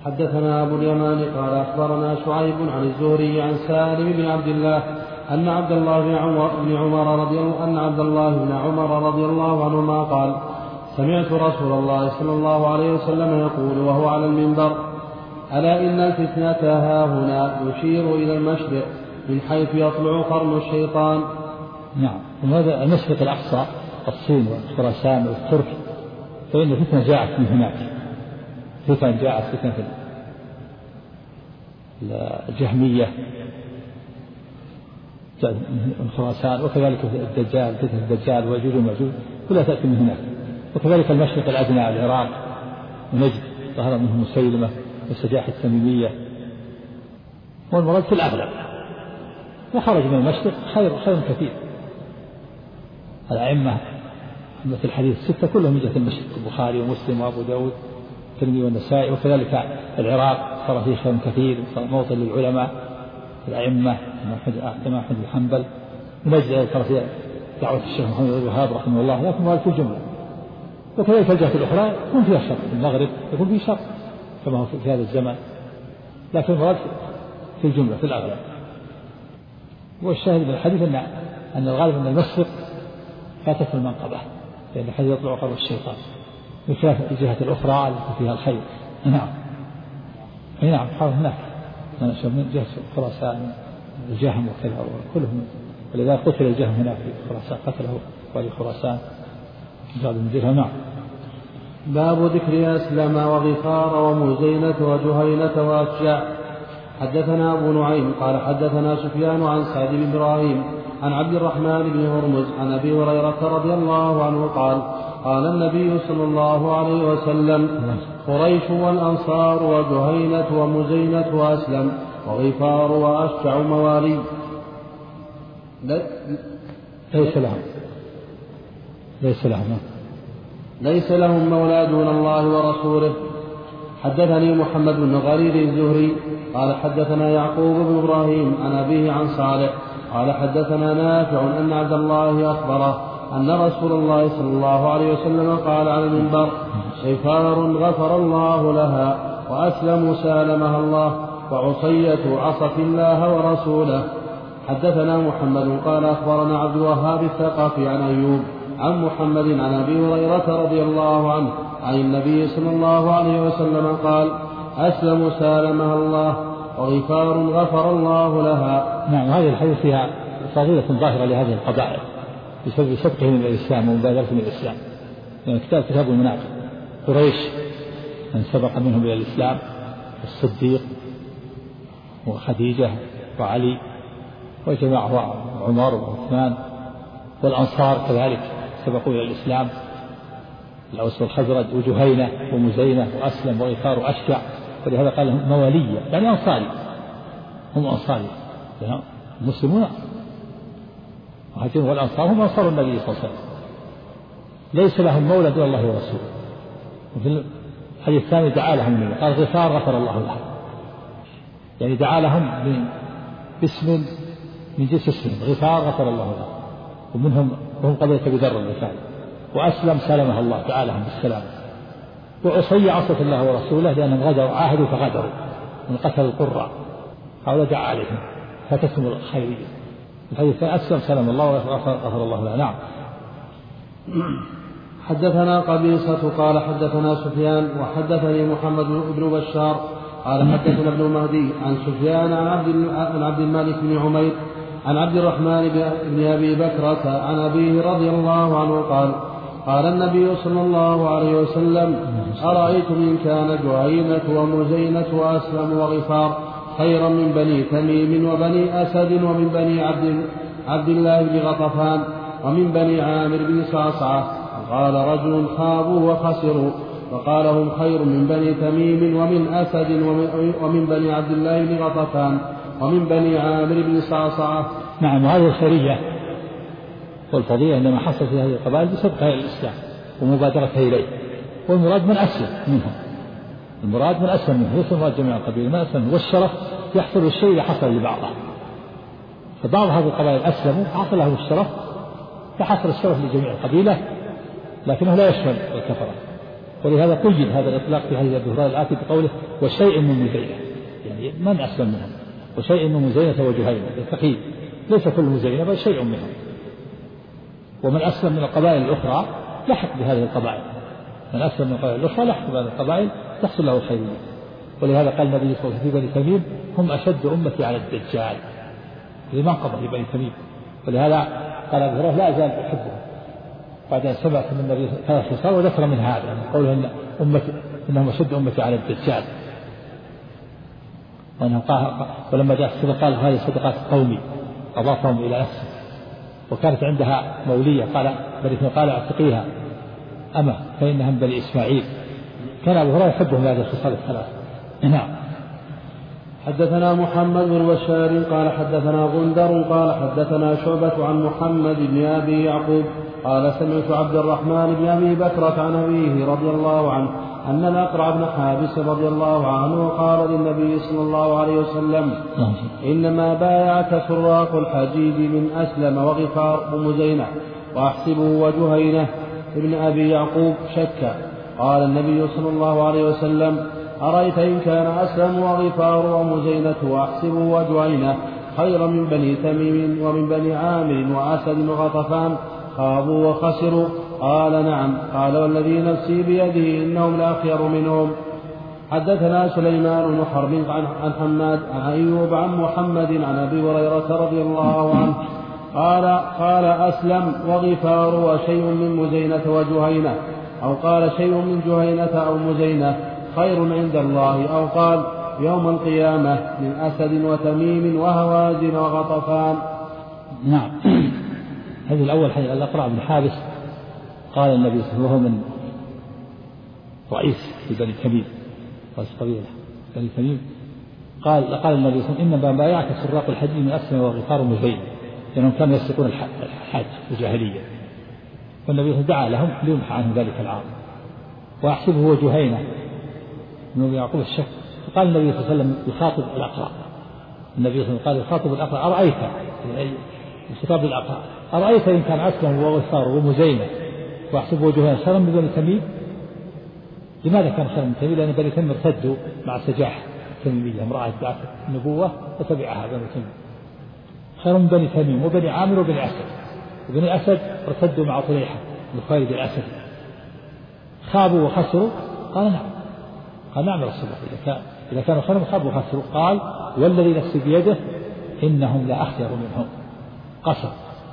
حدثنا أبو اليمان قال أخبرنا شعيب عن الزهري عن سالم بن عبد الله أن عبد الله بن عمر رضي الله عنهما قال سمعت رسول الله صلى الله عليه وسلم يقول وهو على المنبر ألا إن الفتنة هاهنا يشير إلى المشرق من حيث يطلع قرن الشيطان. نعم. وهذا المشرق الأقصى الصين وخراسان والترك فإن الفتنة جاءت من هناك. فتنة الجهمية من خراسان، وكذلك فتنة الدجال ويجوج وماجوج كلها تأتي من هناك. وكذلك المشرق الأدنى العراق ونجد ظهر منهم مسيلمة والسجاح التميمية، والمراد في الأغلب. وخرج من المشرق خير كثير. الأئمة مثل الحديث الستة كلهم من جهة المشرق، البخاري ومسلم وأبو داود والترمذي والنسائي. وكذلك العراق صار فيه خير كثير، موطن للعلماء الأئمة الإمام أحمد بن حنبل. ونجد صار فيه دعوة الشيخ محمد بن الوهاب رحمه الله، لكن هذا في الجملة. وكذلك الجهة الأخرى يكون فيها شر، المغرب يكون فيه شر كما هو في هذا الزمن، لكن المراد في الجملة في الأغلب. والشاهد من الحديث أن الغالب أن المشرق فاتت المنقبة، لأن الحديث يطلع قرن الشيطان، بخلاف الجهة الأخرى التي فيها الخير. نعم. نعم. حاول هناك من جهة خراسان الجهم وكذا كلهم، ولذا قتل الجهم هناك في خراسان، قتله والي خراسان زاد من جهة. نعم. باب ذكر أسلم وغفار ومزينة وجهينة وأشجع. حدثنا أبو نعيم قال حدثنا سفيان عن سعد بن إبراهيم عن عبد الرحمن بن هرمز عن أبي هريرة رضي الله عنه قال قال النبي صلى الله عليه وسلم قريش والأنصار وجهينة ومزينة وأسلم وغفار وأشجع موالي ليس لهم مولى دون الله ورسوله. حدثني محمد بن غرير الزهري قال حدثنا يعقوب بن إبراهيم عن أبيه عن صالح قال حدثنا نافع أن عبد الله أخبره أن رسول الله صلى الله عليه وسلم قال على المنبر غفار غفر الله لها وأسلم سالمها الله وعصية عصت الله ورسوله. حدثنا محمد قال أخبرنا عبد الوهاب الثقفي عن أيوب عن محمد عن أبي هريرة رضي الله عنه عن النبي صلى الله عليه وسلم قال أسلم سالمها الله وغفار غفر الله لها. نعم. هذه الحديث فيها فضيلة ظاهرة لهذه القبائل بسبب سبقهم إلى الإسلام ومبادرتهم إلى الإسلام. يعني كتاب المناقب قريش من سبق منهم إلى الإسلام الصديق وخديجة وعلي وجماعة عمر وعثمان، والأنصار كذلك سبقوا إلى الإسلام الأوس والخزرج وجهينة ومزينة وأسلم وغفار وأشجع، ولهذا قال لهم موالية يعني أنصاري، هم أنصاري المسلمون والأنصار هم أنصار النبي صلى الله عليه وسلم. ليس لهم مولى دون الله ورسوله. وفي الحديث الثاني دعا لهم النبي قال غفار غفر الله لهم، يعني دعا لهم باسم من جنس اسمهم غفار غفر الله لهم، وهم قبيلة أبي ذر الغفاري. وأسلم سلمها الله تعالى بالسلام. وعصي عصت الله ورسوله لأنهم غدروا عاهدوا فغدروا من قتل القراء، هؤلاء دعا عليهم فتسم الخيرية. الحديث أسلم سلم الله وغفر الله له. نعم. حدثنا قبيصة قال حدثنا سفيان وحدثني محمد بن بشار قال حدثنا ابن المهدي عن سفيان عن عبد الملك بن عمير عن عبد الرحمن بن أبي بكرة عن أبيه رضي الله عنه قال قال النبي صلى الله عليه وسلم أرأيتم إن كان جهينة ومزينة وأسلم وغفار خيرا من بني تميم وبني أسد ومن بني عبد الله بن غطفان ومن بني عامر بن صعصعة. قال رجل خابوا وخسروا وقال هم خير من بني تميم ومن أسد ومن بني عبد الله بن غطفان ومن بني عامر بن صعصعة. نعم. وهذه الخيرية والفضيلة عندما حصل في هذه القبائل بسبقها إلى الإسلام ومبادرتها إليه، والمراد من أسلم منهم، المراد من أسلم منهم، ليس المراد جميع القبائل ما أسلم. والشرف يحصل الشيء إذا حصل لبعضه، فبعض هذه القبائل أسلموا فحصل لهم الشرف، فحصل الشرف لجميع القبيلة، لكنه لا يشمل الكفرة. ولهذا قيد هذا الإطلاق في حديث أبي هريرة الآتي بقوله وشيء من مزينة، يعني من أسلم منهم، وشيء من مزينة وجهينة، التقييد ليس كل مزينة بل شيء منهم. ومن أسلم من القبائل الأخرى لحق بهذه القبائل، من أسلم من القبائل الأخرى لحق بهذه القبائل تحصل له الخيرية. ولهذا قال النبي صلى الله عليه وسلم في بني تميم هم أشد أمتي على الدجال، لمن قبل بني تميم. ولهذا قال أبو هريرة لا أزال أحبهم بعد أن سمعت من النبي ثلاث خصال وذكر من هذا يعني قوله إن إنهم أشد أمتي على الدجال، ولما جاء الصدقة قال هذه صدقات قومي أضافهم إلى نفسه. وكانت عندها مولية قال اعتقيها أما فإنها من بني إسماعيل. كان أبو هريرة يحبهم هذه الخصال الثلاث. نعم. حدثنا محمد بن بشار قال حدثنا غندر قال حدثنا شعبة عن محمد بن أبي يعقوب قال سمعت عبد الرحمن بن أبي بكرة عن أبيه رضي الله عنه أن الأقرع بن حابس رضي الله عنه قال للنبي صلى الله عليه وسلم إنما بايعك سراق الحجيج من أسلم وغفار ومزينة وأحسبه وجهينة ابن أبي يعقوب شك. قال النبي صلى الله عليه وسلم أرأيت إن كان أسلم وغفار ومزينة وأحسبه وجهينة خيرا من بني تميم ومن بني عامر وأسد وغطفان خابوا وخسروا؟ قال نعم. قال والذي نفسي بيده إنهم لأخير منهم. حدثنا سليمان بن حرب عن حماد عن أيوب عن محمد عن أبي هريرة رضي الله عنه قال أسلم وغفار وشيء من مزينة وجهينة، أو قال شيء من جهينة أو مزينة خير عند الله، أو قال يوم القيامة من أسد وتميم وهوازن وغطفان. نعم. هذه الأول حديث الأقرع بن حابس قال النبي صلى الله عليه وسلم من رئيس في بني تميم، رئيس قبيلة بني تميم، قال النبي صلى الله عليه وسلم إنما بايعك سراق الحج من أسلم وغفار ومزينة، لأنهم كانوا يسرقون الحج الجاهلية، والنبي صلى الله عليه وسلم دعا لهم ليمحى عنهم ذلك العام. وأحسبه وجهينة من يعقوب الشك. فقال النبي صلى الله عليه وسلم يخاطب الأقرع، النبي صلى الله عليه وسلم قال يخاطب الأقرع أرأيت، خطاب الأقرع أرأيت إن كان أسلم وغفار ومزينة وأحسبه وجهينة خيرا من بني تميم؟ لماذا كان خيرا من تميم؟ لأن بني تميم ارتدوا مع سجاح التميمية، امرأة ادعت النبوة وتبعها بني تميم. خير من بني تميم وبني عامر وبني أسد، وبني أسد ارتدوا مع طليحة بن خالد الأسد خابوا وخسروا. قال نعم. قال نعم يا رسول الله إذا كانوا خيرا خابوا وخسروا. قال والذي نفسي بيده إنهم لأخير منهم. قسم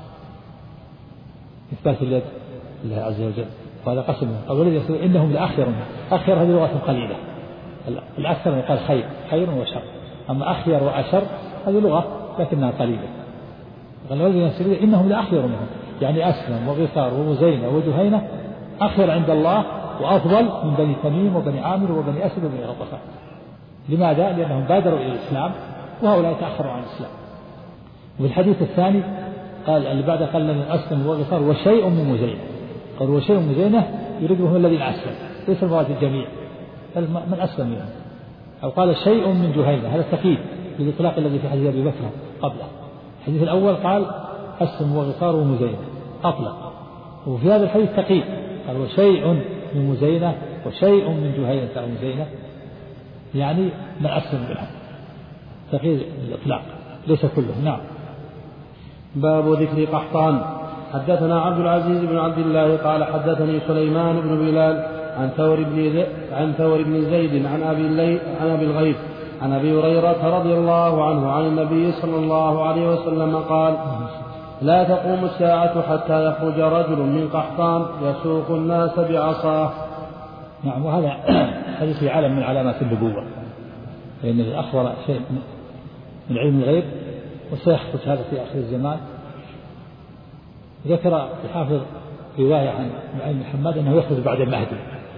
إثبات اليد لله عز وجل، وهذا قسم. قال والذي نفسي إنهم لأخير منهم. أخير هذه لغة قليلة، الأكثر قال خير وشر، أما أخير وأشر هذه لغة لكنها قليلة. قال والذي نفسي بيده إنهم لأخير منهم، يعني أسلم وغفار ومزينة وجهينة أخير عند الله وأفضل من بني تميم وبني عامر وبني أسد وبني غطفان. لماذا؟ لأنهم بادروا إلى الإسلام وهؤلاء تأخروا عن الإسلام. وفي الحديث الثاني قال اللي بعده قال من أسلم وغفار وشيء من مزينة. قال وشيء من مزينة يريده هم الذين أسلم، ليس المراد الجميع، من أسلم منهم. أو قال شيء من جهينة، هذا التقييد للإطلاق الذي في حديث أبي بكر قبله. الحديث الأول قال أسلم وغفار ومزينة أطلق، وفي هذا الحديث تقييد قال وشيء من مزينة وشيء من جهينة أو مزينة، يعني من أسلم منهم، تقييد الإطلاق ليس كله. نعم. باب ذكر قحطان. حدثنا عبد العزيز بن عبد الله قال حدثني سليمان بن بلال عن ثور بن زيد عن أبي الغيث عن أبي هريرة رضي الله عنه عن النبي صلى الله عليه وسلم قال لا تقوم الساعة حتى يخرج رجل من قحطان يسوق الناس بعصاه. نعم. وهذا حديث في عالم من علامات النبوة، فإن الأخبر شيء من علم الغيب وسيخرج هذا في آخر الزمان. ذكر الحافظ رواية عن معين بن حماد أنه يخرج بعد المهدي.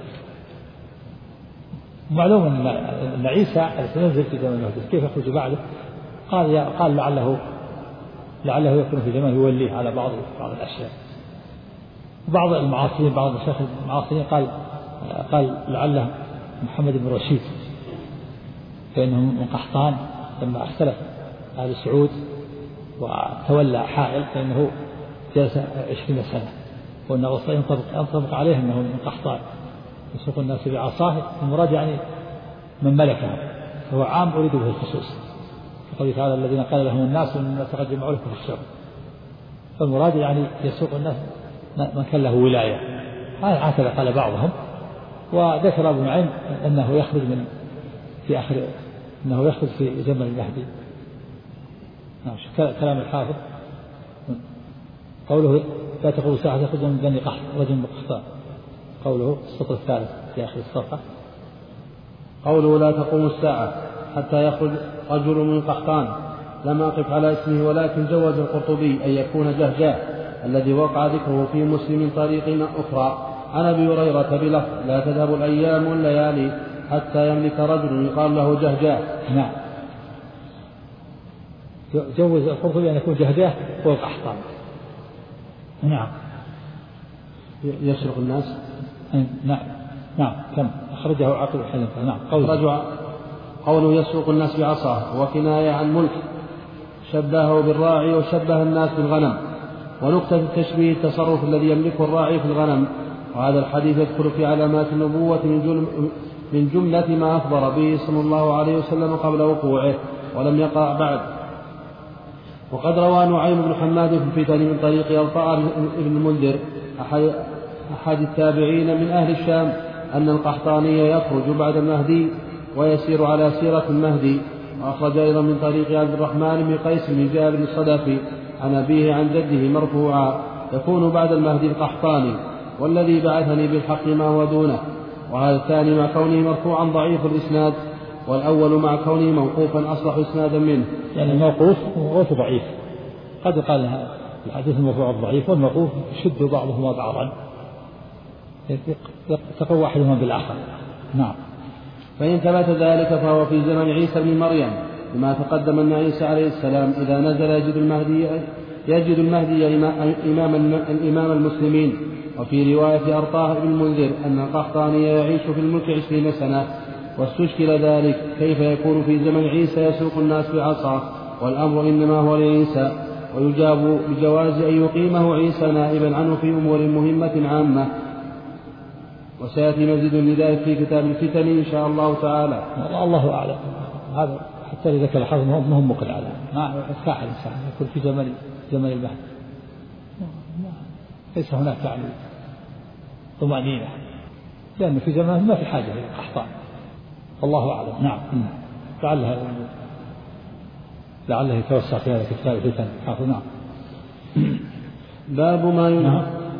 معلوم أن عيسى سينزل في زمن المهدي، كيف يخرج بعده؟ قال لعله يكون في زمان يوليه على بعض الأشياء. بعض المعاصرين بعض المشايخ المعاصرين قال لعله محمد بن رشيد، فإنه من قحطان لما اختلف أهل سعود وتولى حائل فإنه جلس 20 سنة، وأن الرسول ينطبق عليه أنه من قحطان، يسوق الناس بعصاه المراد يعني من ملكها، فهو عام أريد به الخصوص، فقال تعالى الذين قال لهم الناس إن الناس قد جمعوا لكم الشر، فالمراد يعني يسوق الناس من كان له ولاية. هكذا قال بعضهم. وذكر أبو نعيم أنه يخرج في آخر أنه يخرج في زمن المهدي. كلام الحافظ قوله لا تقول ساعة يخرج من بني قحط رجل قحطان، قوله السطر الثالث في آخر الصفحة قوله لا تقوم الساعة حتى يخرج رجل من قحطان، لم أقف على اسمه، ولكن جوز القرطبي أن يكون جهجاه الذي وقع ذكره في مسلم طريق أخرى عن أبي هريرة بلفظ لا تذهب الأيام والليالي حتى يملك رجل يقال له جهجاه. نعم، جوز القرطبي أن يكون جهجاه والقحطان. نعم، يسرق الناس. نعم كم أخرجه عقل الحلم. نعم، قوله يسرق الناس بعصاه وكناية عن ملك، شبهه بالراعي وشبه الناس بالغنم. ونكتة التشبيه التصرف الذي يملكه الراعي في الغنم. وهذا الحديث يدخل في علامات النبوة من جملة ما أخبر به صلى الله عليه وسلم قبل وقوعه ولم يقع بعد. وقد روى نعيم بن حماد في الفتن من طريق ألطاء بن المنذر أحد التابعين من أهل الشام أن القحطاني يخرج بعد المهدي ويسير على سيرة المهدي. وأخرج أيضا من طريق عبد الرحمن بن قيس بن جابر الصدفي عن أبيه عن جده مرفوعا يكون بعد المهدي القحطاني والذي بعثني بالحق ما هو دونه. وهذا الثاني مع كونه مرفوعا ضعيف الإسناد، والأول مع كونه موقوفا أصلح إسنادا منه. يعني الموقوف ضعيف، قد قال الحديث المرفوع الضعيف والموقوف يشد بعضهما بعضا، يتقوى واحدهما بالآخر. نعم. فإن ثبت ذلك فهو في زمن عيسى بن مريم، لما تقدم أن عيسى عليه السلام إذا نزل يجد المهدي إمام المسلمين. وفي رواية أرطاه بن المنذر أن القحطاني يعيش في الملك 20 سنة. واستشكل ذلك كيف يكون في زمن عيسى يسوق الناس بعصاه والأمر إنما هو لعيسى، ويجاب بجواز أن يقيمه عيسى نائبا عنه في أمور مهمة عامة. وسيأتي مزيد لذلك في كتاب الفتن إن شاء الله تعالى. الله أعلم. هذا حتى إذا كان الحظ مهم مقل على ما يفتح الإنسان يكون في زمن المهد، ليس هناك يعني طمأنينة، لأنه في زمان ما في حاجة إلى القحطان. الله أعلم. نعم. لعله يتوسع في هذا الكتاب الفتن. نعم. باب ما ينهى.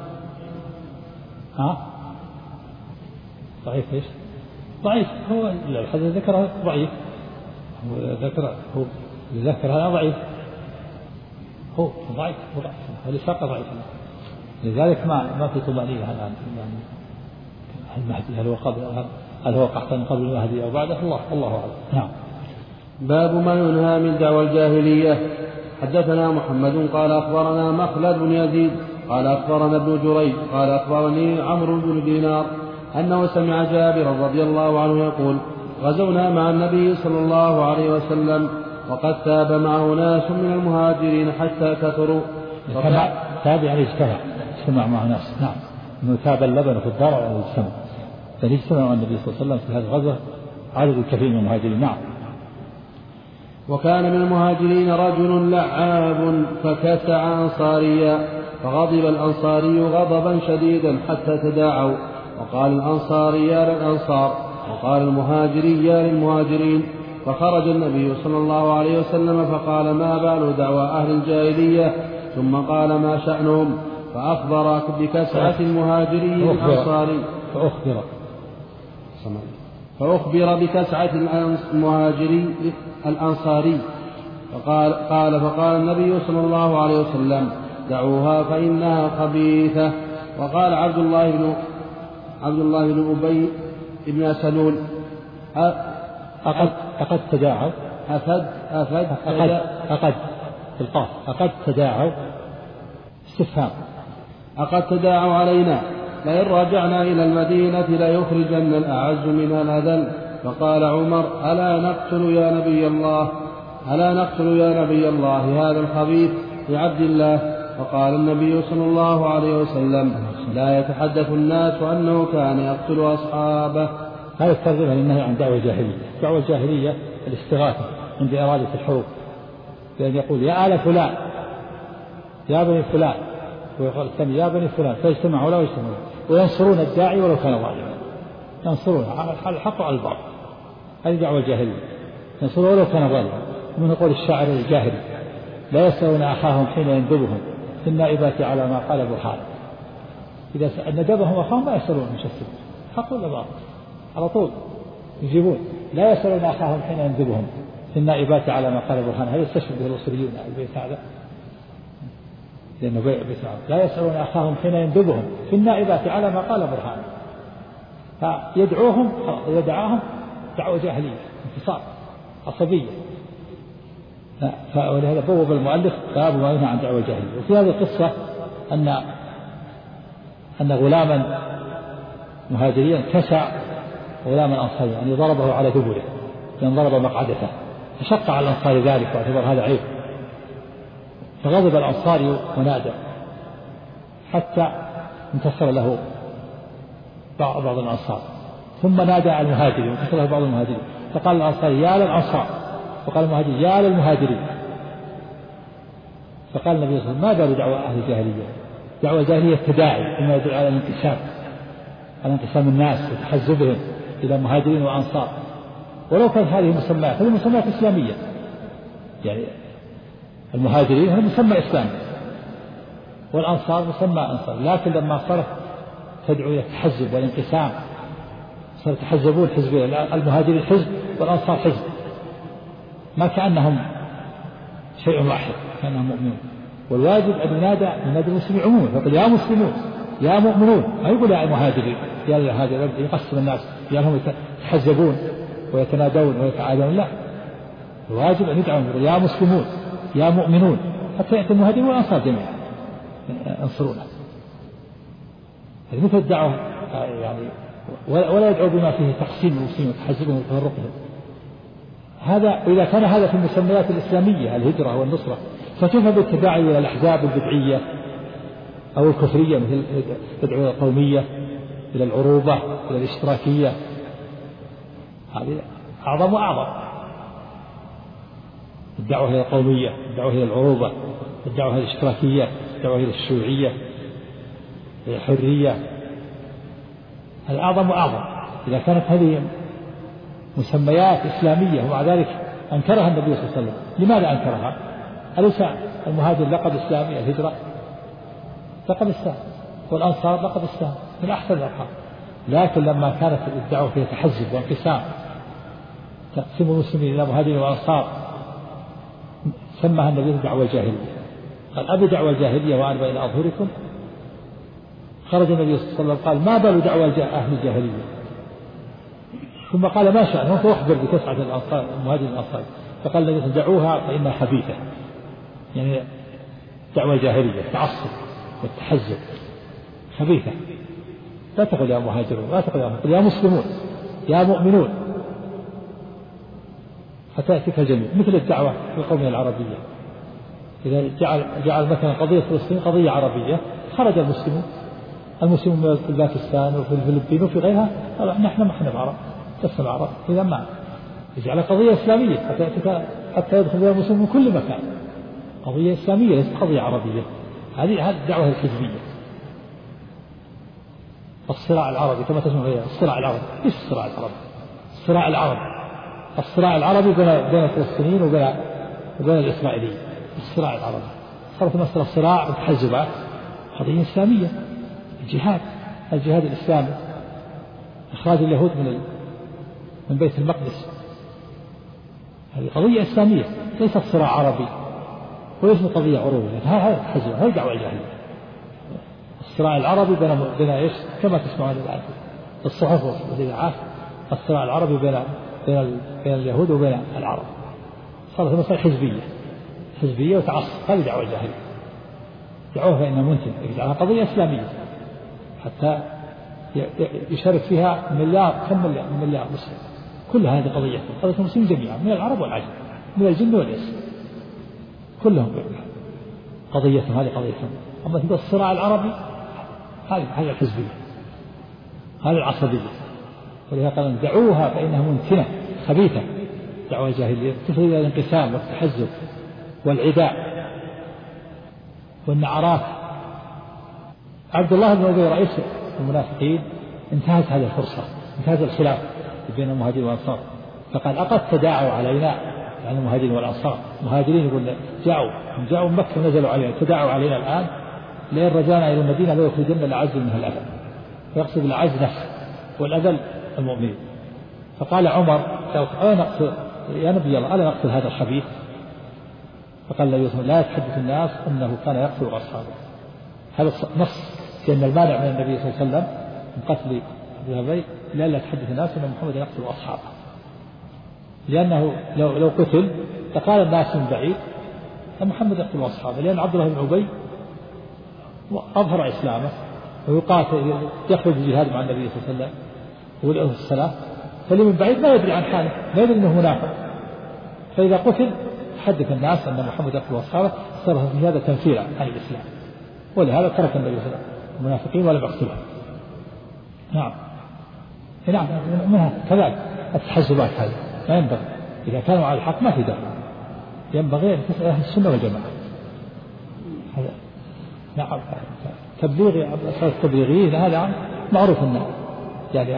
ضعيف ايش؟ ضعيف هو الحديث ذكره ضعيف، هو ذكر هذا ضعيف، هو ضعيف الإساقة ضعيف، لذلك ما في طمأنينة الآن. يعني المهدي هل هو قحطان قبل المهدي أو بعده؟ الله أعلم. نعم. باب ما ينهى من دعوى الجاهلية. حدثنا محمد قال أخبرنا مخلد بن يزيد قال أخبرنا ابن جريج قال أخبرني عمرو بن دينار أنه سمع جابر رضي الله عنه يقول غزونا مع النبي صلى الله عليه وسلم وقد تاب معه ناس من المهاجرين حتى كثروا. تاب يعني اجتمع مع ناس. نعم. انه تاب اللبن في الدار على الاجتماع، فاجتمع مع النبي صلى الله عليه وسلم في هذه الغزوة عدد كثير من المهاجرين. نعم. وكان من المهاجرين رجل لعاب فكسع أنصاريا، فغضب الأنصاري غضبا شديدا حتى تداعوا، وقال الأنصاري يا للأنصار، وقال المهاجري يا للمهاجرين. فخرج النبي صلى الله عليه وسلم فقال ما بال دعوى أهل الجاهلية، ثم قال ما شأنهم، فأخبر بكسعة المهاجري الأنصاري فأخبر بكسعة المهاجري الأنصاري فقال النبي صلى الله عليه وسلم دعوها فإنها خبيثة. وقال عبد الله بن أبي بن سلول أقد تداعوا أقد تداعوا استفهام أقد تداعوا علينا لئن رجعنا إلى المدينة ليخرجن الأعز منها الأذل. فقال عمر ألا نقتل يا نبي الله هذا الخبيث لعبد الله؟ وقال النبي صلى الله عليه وسلم لا يتحدث الناس أنه كان يقتل أصحابه. هذا الترجمة للنهي عن دعوة الجاهلية. دعوة الجاهلية الاستغاثة عند إرادة الحروب، لأن يقول يا آل فلان يا بني فلان، ويقول الثاني يا بني فلان، فيجتمعوا ولا يجتمعون وينصرون الداعي ولو كان ظالما، ينصرون على الحق وعلى الباطل. هذه دعوة الجاهلية، ينصرون ولو كان ظالما. من يقول الشاعر الجاهلي لا يسألون أخاهم حين يندبهم في النائبات على ما قال برهان. إذا ندبهم أخاهم ما يسألون مشسر حق ولا باطل، على طول يجيبون. لا يسألون أخاهم حين يندبهم في النائبات على ما قال برهان. هذا يستشهد به الأصوليون البيت هذا، لأنه بيت لا يسألون أخاهم حين يندبهم في النائبات على ما قال برهان. فيدعوهم يدعاهم دعوة جاهلية انتصار عصبية. ولهذا بوب المؤلف باب ما ينهى عن دعوة الجاهلية. وفي هذه القصة أن غلاما مهاجريا كسع غلاما أنصاريا، يعني ضربه على دبره لأن ضرب مقعدته، فشق على الأنصاري ذلك واعتبر هذا عيب، فغضب الأنصاري ونادى حتى انتصر له بعض الأنصار، ثم نادى على المهاجرين وانتصر له بعض المهاجرين، فقال الأنصاري يا للأنصار، وقال المهاجرين يا للمهاجرين. فقال النبي صلى الله عليه وسلم ما بال دعوة أهل الجاهلية؟ دعوة الجاهلية تداعي بما يدل على الانقسام، على انقسام الناس وتحزبهم إلى مهاجرين وأنصار، ولو كانت هذه مسميات، هذه مسميات إسلامية، يعني المهاجرين هذا مسمى إسلامي والأنصار مسمى أنصار، لكن لما صارت تدعو إلى التحزب والانقسام صاروا يتحزبون حزبين، المهاجرين حزب والأنصار حزب، ما كأنهم شيء واحد، كأنهم مؤمنون. والواجب أن ينادى المسلمين عموما، فقل يا مسلمون يا مؤمنون، ما يقول يا مهاجرين يا هذا يقسم الناس لأنهم يتحزبون ويتنادون ويتعادون، لا، الواجب أن يدعوا يا مسلمون يا مؤمنون حتى يأتي المهاجرين والأنصار جميعا ينصرونه. مثل الدعوة يعني ولا يدعو بما فيه تقسيم المسلمين وتحزبهم وتفرقهم. هذا وإذا كان هذا في المسميات الإسلامية الهجرة والنصرة، فتفهم بالتداعي إلى الأحزاب البدعية أو الكفرية، مثل تدعو إلى القومية، إلى العروبة، إلى الاشتراكية، هذه أعظم وأعظم. الدعوة إلى القومية، الدعوة إلى العروبة، الدعوة إلى الاشتراكية، الدعوة إلى الشيوعية، إلى الحرية، هذا أعظم وأعظم. إذا كانت هذه مسميات إسلامية ومع ذلك أنكرها النبي صلى الله عليه وسلم، لماذا أنكرها؟ أليس المهاجر لقب إسلامي؟ الهجرة لقب إسلام، والأنصار لقب إسلام من أحسن الألقاب، لكن لما كانت الدعوة فيها تحزب وانقسام تقسيم المسلمين إلى مهاجرين وأنصار سماها النبي دعوة الجاهلية. قال أبي دعوة الجاهلية وأنا إلى أظهركم. خرج النبي صلى الله عليه وسلم قال ما بال دعوة أهل الجاهلية، ثم قال ما شاء أنه أخبر بتسعة الأنصار المهاجرين الأنصار، فقال النبي دعوها فإنها خبيثة، يعني دعوة الجاهلية التعصب والتحزب خبيثة. لا تقل يا مهاجرون، لا تقل يا مسلمون يا مؤمنون فتأتيك الجميع، مثل الدعوة في القومية العربية. إذا جعل مثلا قضية فلسطين قضية عربية، خرج المسلمون في باكستان وفي الفلبين وفي غيرها قال نحن ما احنا بعرب، لسنا بعرب. إذا ما يجعل قضية إسلامية حتى يدخل بها المسلمون من كل مكان، قضية إسلامية ليست قضية عربية. هذه الدعوة الحزبية. الصراع العربي كما تسمع فيها الصراع العربي، ايش الصراع العربي؟ الصراع العربي الصراع العربي بين الفلسطينيين وبين الإسرائيليين. الصراع العربي صارت مسألة صراع وتحزبات، قضية إسلامية. الجهاد الإسلامي، إخراج اليهود من بيت المقدس، هذه قضية إسلامية ليست صراع عربي وليست قضية عروبية. هذا تحزب، هذه دعوة الجاهلية. الصراع العربي بين ايش؟ كما تسمعون الآن في الصحف والإذاعات، الصراع العربي بين اليهود وبين العرب. صارت مسألة حزبية وتعصب، هذه دعوة الجاهلية. دعوة فإنها منتن، يجعلها قضية إسلامية حتى يشارك فيها كم مليار مسلم. كل هذه قضية المسلمين جميعا، من العرب والعجم، من الجن والإنس، كلهم قضيتهم، هذه قضيتهم. أما تقول الصراع العربي هذه الحزبية، هذه العصبية. ولهذا قال دعوها فإنها منتنة خبيثة، دعوة الجاهلية تفضي إلى الانقسام والتحزب والعداء والنعرات. عبد الله بن أبي رئيس المنافقين انتهت هذه الفرصة، انتهت الخلاف بين المهاجرين والأنصار، فقال أقد تداعوا علينا، يعني المهاجرين والأنصار. المهاجرين يقول جاءوا من مكة ونزلوا علينا، تداعوا علينا الآن لئن رجعنا إلى المدينة ليخرجن الأعز منها الأذل، فيقصد الأعز نفسه والأذل المؤمنين. فقال عمر يا نبي الله ألا نقتل هذا الخبيث؟ فقال لا يتحدث الناس أنه كان يقتل أصحابه. هذا نص لأن المانع من النبي صلى الله عليه وسلم من قتل ابن أبي لا يتحدث الناس أن محمد يقتل أصحابه، لأنه لو قتل لقال الناس من بعيد أن محمد يقتل أصحابه، لأن عبد الله بن أبي أظهر إسلامه ويقاتل يخرج الجهاد مع النبي صلى الله عليه وسلم ويدعوه الصلاة، فاللي من بعيد ما يدري عن حاله، ما يدري أنه منافق. فإذا قتل حدث الناس أن محمد يقتل أصحابه، صار في هذا تنفير عن الإسلام، ولهذا ترك النبي صلى الله عليه وسلم المنافقين ولم يقتلهم. نعم منها كذلك التحزبات هذه ما ينبغي، إذا كانوا على الحق ما في داعي، ينبغي أن تسأل أهل السنة والجماعة. هذا نعم تبليغ أصل التبليغيين هذا معروف أنه يعني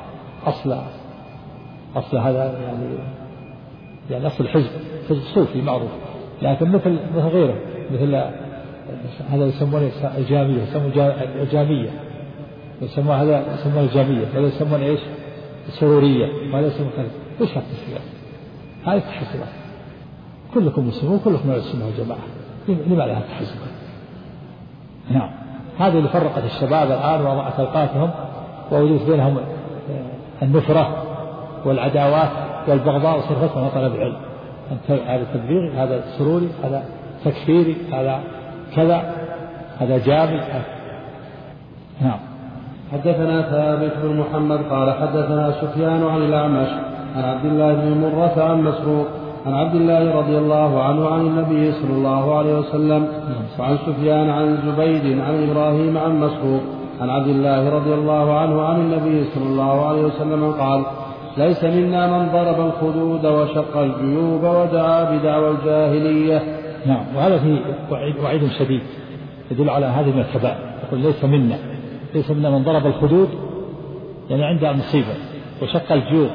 أصل هذا يعني أصل حزب صوفي معروف، لكن مثل غيره مثل هذا يسمونه الجامية، يسمونه الجامية، يسمونه هذا يسمونه الجامية، هذا يسمونه إيش السرورية، وهذا يسمونه كذا. إيش هالتسميات؟ هذه التحزبات. كلكم مسلمون كلكم على السنة والجماعة، لماذا هالتحزبات؟ نعم هذه اللي فرقت الشباب الآن وضاعت أوقاتهم ووجود بينهم النفرة والعداوات والبغضاء وصرفتهم عن طلب العلم. هذا تبليغي، هذا سروري، هذا تكفيري، هذا كذا، هذا جابي. نعم. حدثنا ثابت بن محمد قال حدثنا سفيان عن الأعمش عن عبد الله بن مرة عن مسروق عن عبد الله رضي الله عنه عن النبي صلى الله عليه وسلم، وعن سفيان عن زبيد عن إبراهيم عن مسروق عن عبد الله رضي الله عنه عن النبي صلى الله عليه وسلم قال: ليس منا من ضرب الخدود وشق الجيوب ودعا بدعوى الجاهلية. نعم. وهذا فيه وعيد شديد يدل على هذه من الكبائر. يقول ليس منا من ضرب الخدود يعني عنده مصيبة، وشق الجيوب.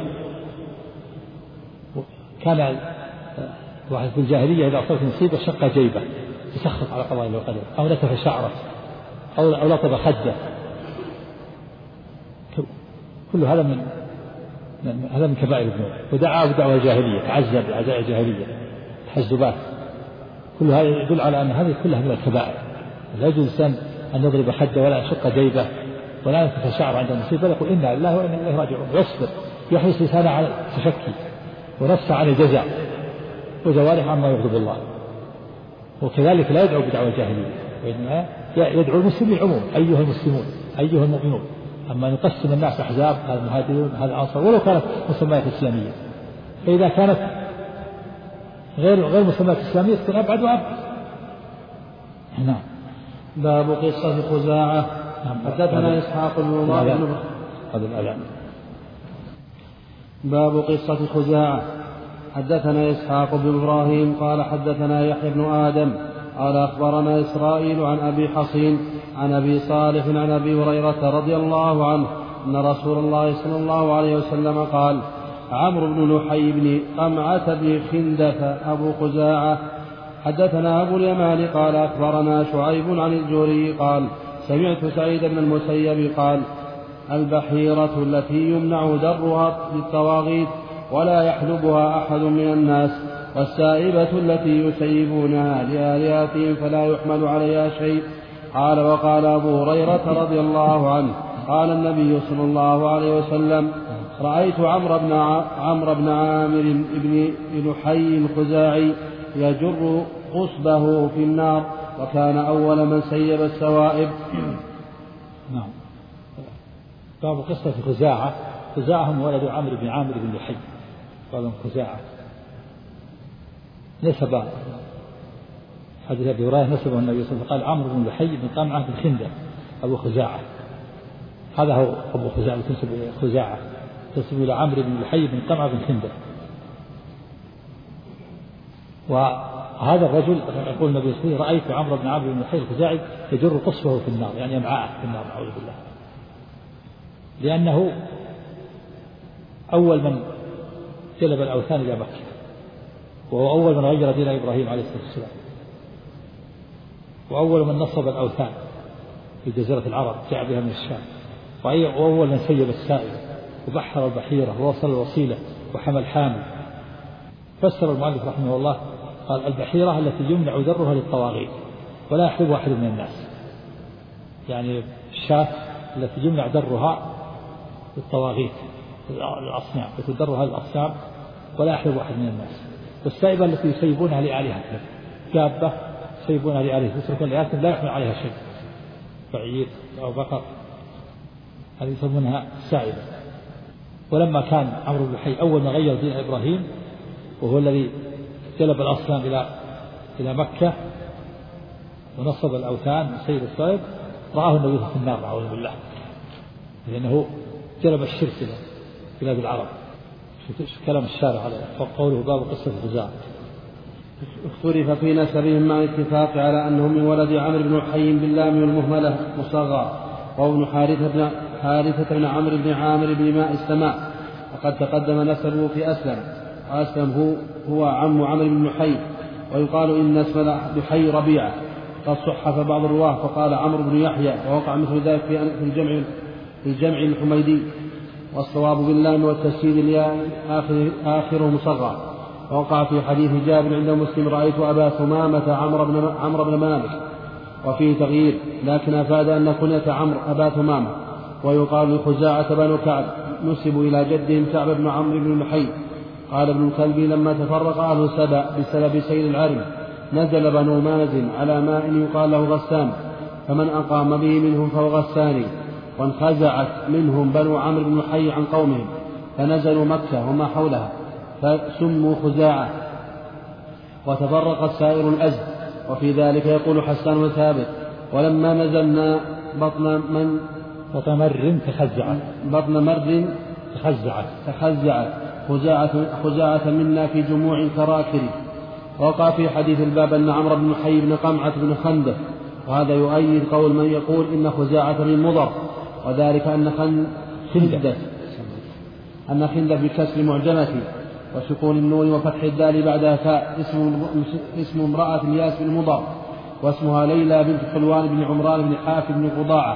كان واحد في الجاهلية إذا أصابت مصيبة شق جيبه يسخط على قضاء الله وقدره، أو نتف شعره أو لطب خده. كل هذا من كبائر الذنوب. ودعا بدعوى الجاهلية، تعزى بعزاء الجاهلية، تحزبات. كل هذا يدل على أن هذه كلها من الكبائر. لا يجوز الإنسان أن يضرب خده ولا يشق جيبه ولا ينتف شعره عند المصيبة، يقول إنا لله وإنا إليه راجعون، ويصبر، يحرص لسانه على التشكي ونفسه عن الجزع وجوارح عما يغضب الله. وكذلك لا يدعو بدعوى الجاهلية، وإنما يدعو المسلمين عموما، أيها المسلمون أيها المؤمنون. أما نقسم الناس أحزاب، هذا المهاجرون هذا الأنصار، ولو كانت مسميات إسلامية، فإذا كانت غير مسميات إسلامية تكون أبعد وأبعد. نعم. باب قصة خزاعة. حدثنا إسحاق بن باب قصة خزاعة. حدثنا إسحاق بن إبراهيم قال حدثنا يحيى بن آدم قال أخبرنا إسرائيل عن أبي حصين عن أبي صالح عن أبي هريرة رضي الله عنه أن رسول الله صلى الله عليه وسلم قال: عمرو بن لحي بن قمعة بن خندف أبو خزاعة. حدثنا أبو اليمان قال أخبرنا شعيب عن الزهري قال: سمعت سعيد بن المسيب قال: البحيرة التي يمنع درها للطواغيت ولا يحلبها أحد من الناس، والسائبة التي يسيبونها لآلهتهم فلا يحمل عليها شيء. قال: وقال أبو هريرة رضي الله عنه قال النبي صلى الله عليه وسلم: رأيت عمرو بن عامر بن لحي الخزاعي يجر قصبه في النار، وكان أول من سيب السوائب. نعم. باب قصة خزاعة. خزاعة هم ولد عمرو بن عامر بن لحي، قالوا خزاعة نسب حديث أبي هريرة نسبه النبي صلى الله عليه وسلم قال عمرو بن لحي بن قمعة بن خندق أبو خزاعة، هذا هو أبو خزاعة تنسب إلى خزاعة، تنسب إلى عمرو بن لحي بن قمعة بن خندق. وهذا الرجل يقول النبي صلى الله عليه وسلم رأيت عمرو بن عمرو بن لحي الخزاعي يجر قصفه في النار، يعني أمعاءه في النار أعوذ بالله، لأنه أول من جلب الأوثان إلى مكة، وهو أول من غير دين إبراهيم عليه الصلاة والسلام، وأول من نصب الأوثان في جزيرة العرب جاء بها من الشام، وأول من سيب السائل وبحر البحيرة ووصل الوصيلة وحمى الحامل. فسر المؤلف رحمه الله قال البحيرة التي يمنع ذرها للطواغيت ولا يحلب أحد من الناس، يعني الشاة التي يمنع ذرها للطواغيت الأصنام، وتذرها للأصنام ولا يحلب أحد من الناس. والسائبة التي يسيبونها لآلهتهم، دابة يسيبونها لآلهتهم يتركون لآلهتهم لا يحمل عليها شيء، بعير أو بقر، هذه يسمونها سائبة. ولما كان عمرو بن لحي أول ما غير دين إبراهيم وهو الذي جلب الأصنام إلى مكة ونصب الأوثان وسيد السائب، رآه النبي في النار أعوذ بالله، لأنه جلب الشرك إلى بلاد العرب. كلام الشارع على قوله باب قصة الخزاعة. اختلف في نسبهم مع الاتفاق على أنهم من ولد عمرو بن لحي باللام والمهملة مصغر، وابن حارثة بن عمرو بن عامر بن ماء السماء، وقد تقدم نسبه في أسلم، وأسلم هو عم عمرو بن لحي، ويقال إن اسم لحي ربيعة، قد صحف بعض الرواه فقال عمرو بن يحيى، ووقع مثل ذلك في الجمع الحميدي، والصواب باللام والتسهيل الياء آخره مصغر. ووقع في حديث جابر عند مسلم رأيت أبا ثمامة عمرو بن مالك، وفيه تغيير، لكن أفاد أن كنية عمرو أبا ثمامة. ويقال لخزاعة بنو كعب نسبوا إلى جدهم كعب بن عمرو بن لحي. قال ابن الكلبي لما تفرق أهل سبأ بسبب سيل العرم نزل بنو مازن على ماء يقال له غسان، فمن أقام به منهم فهو غساني. وانخزعت منهم بنو عمرو بن لحي عن قومهم فنزلوا مكة وما حولها فسموا خزاعة، وتفرقت سائر الأزد. وفي ذلك يقول حسان وثابت ولما نزلنا بطن مر تخزعت خزاعة منا في جموع كراكر. وقع في حديث الباب أن عمرو بن لحي بن قمعة بن خندق، وهذا يؤيد قول من يقول إن خزاعة من مضر، وذلك أن خندق بكسر معجمة وسكون النون وفتح الدال بعدها فاء اسم امرأة الياس بن مضر، واسمها ليلى بنت حلوان بن عمران بن حافظ بن قضاعة،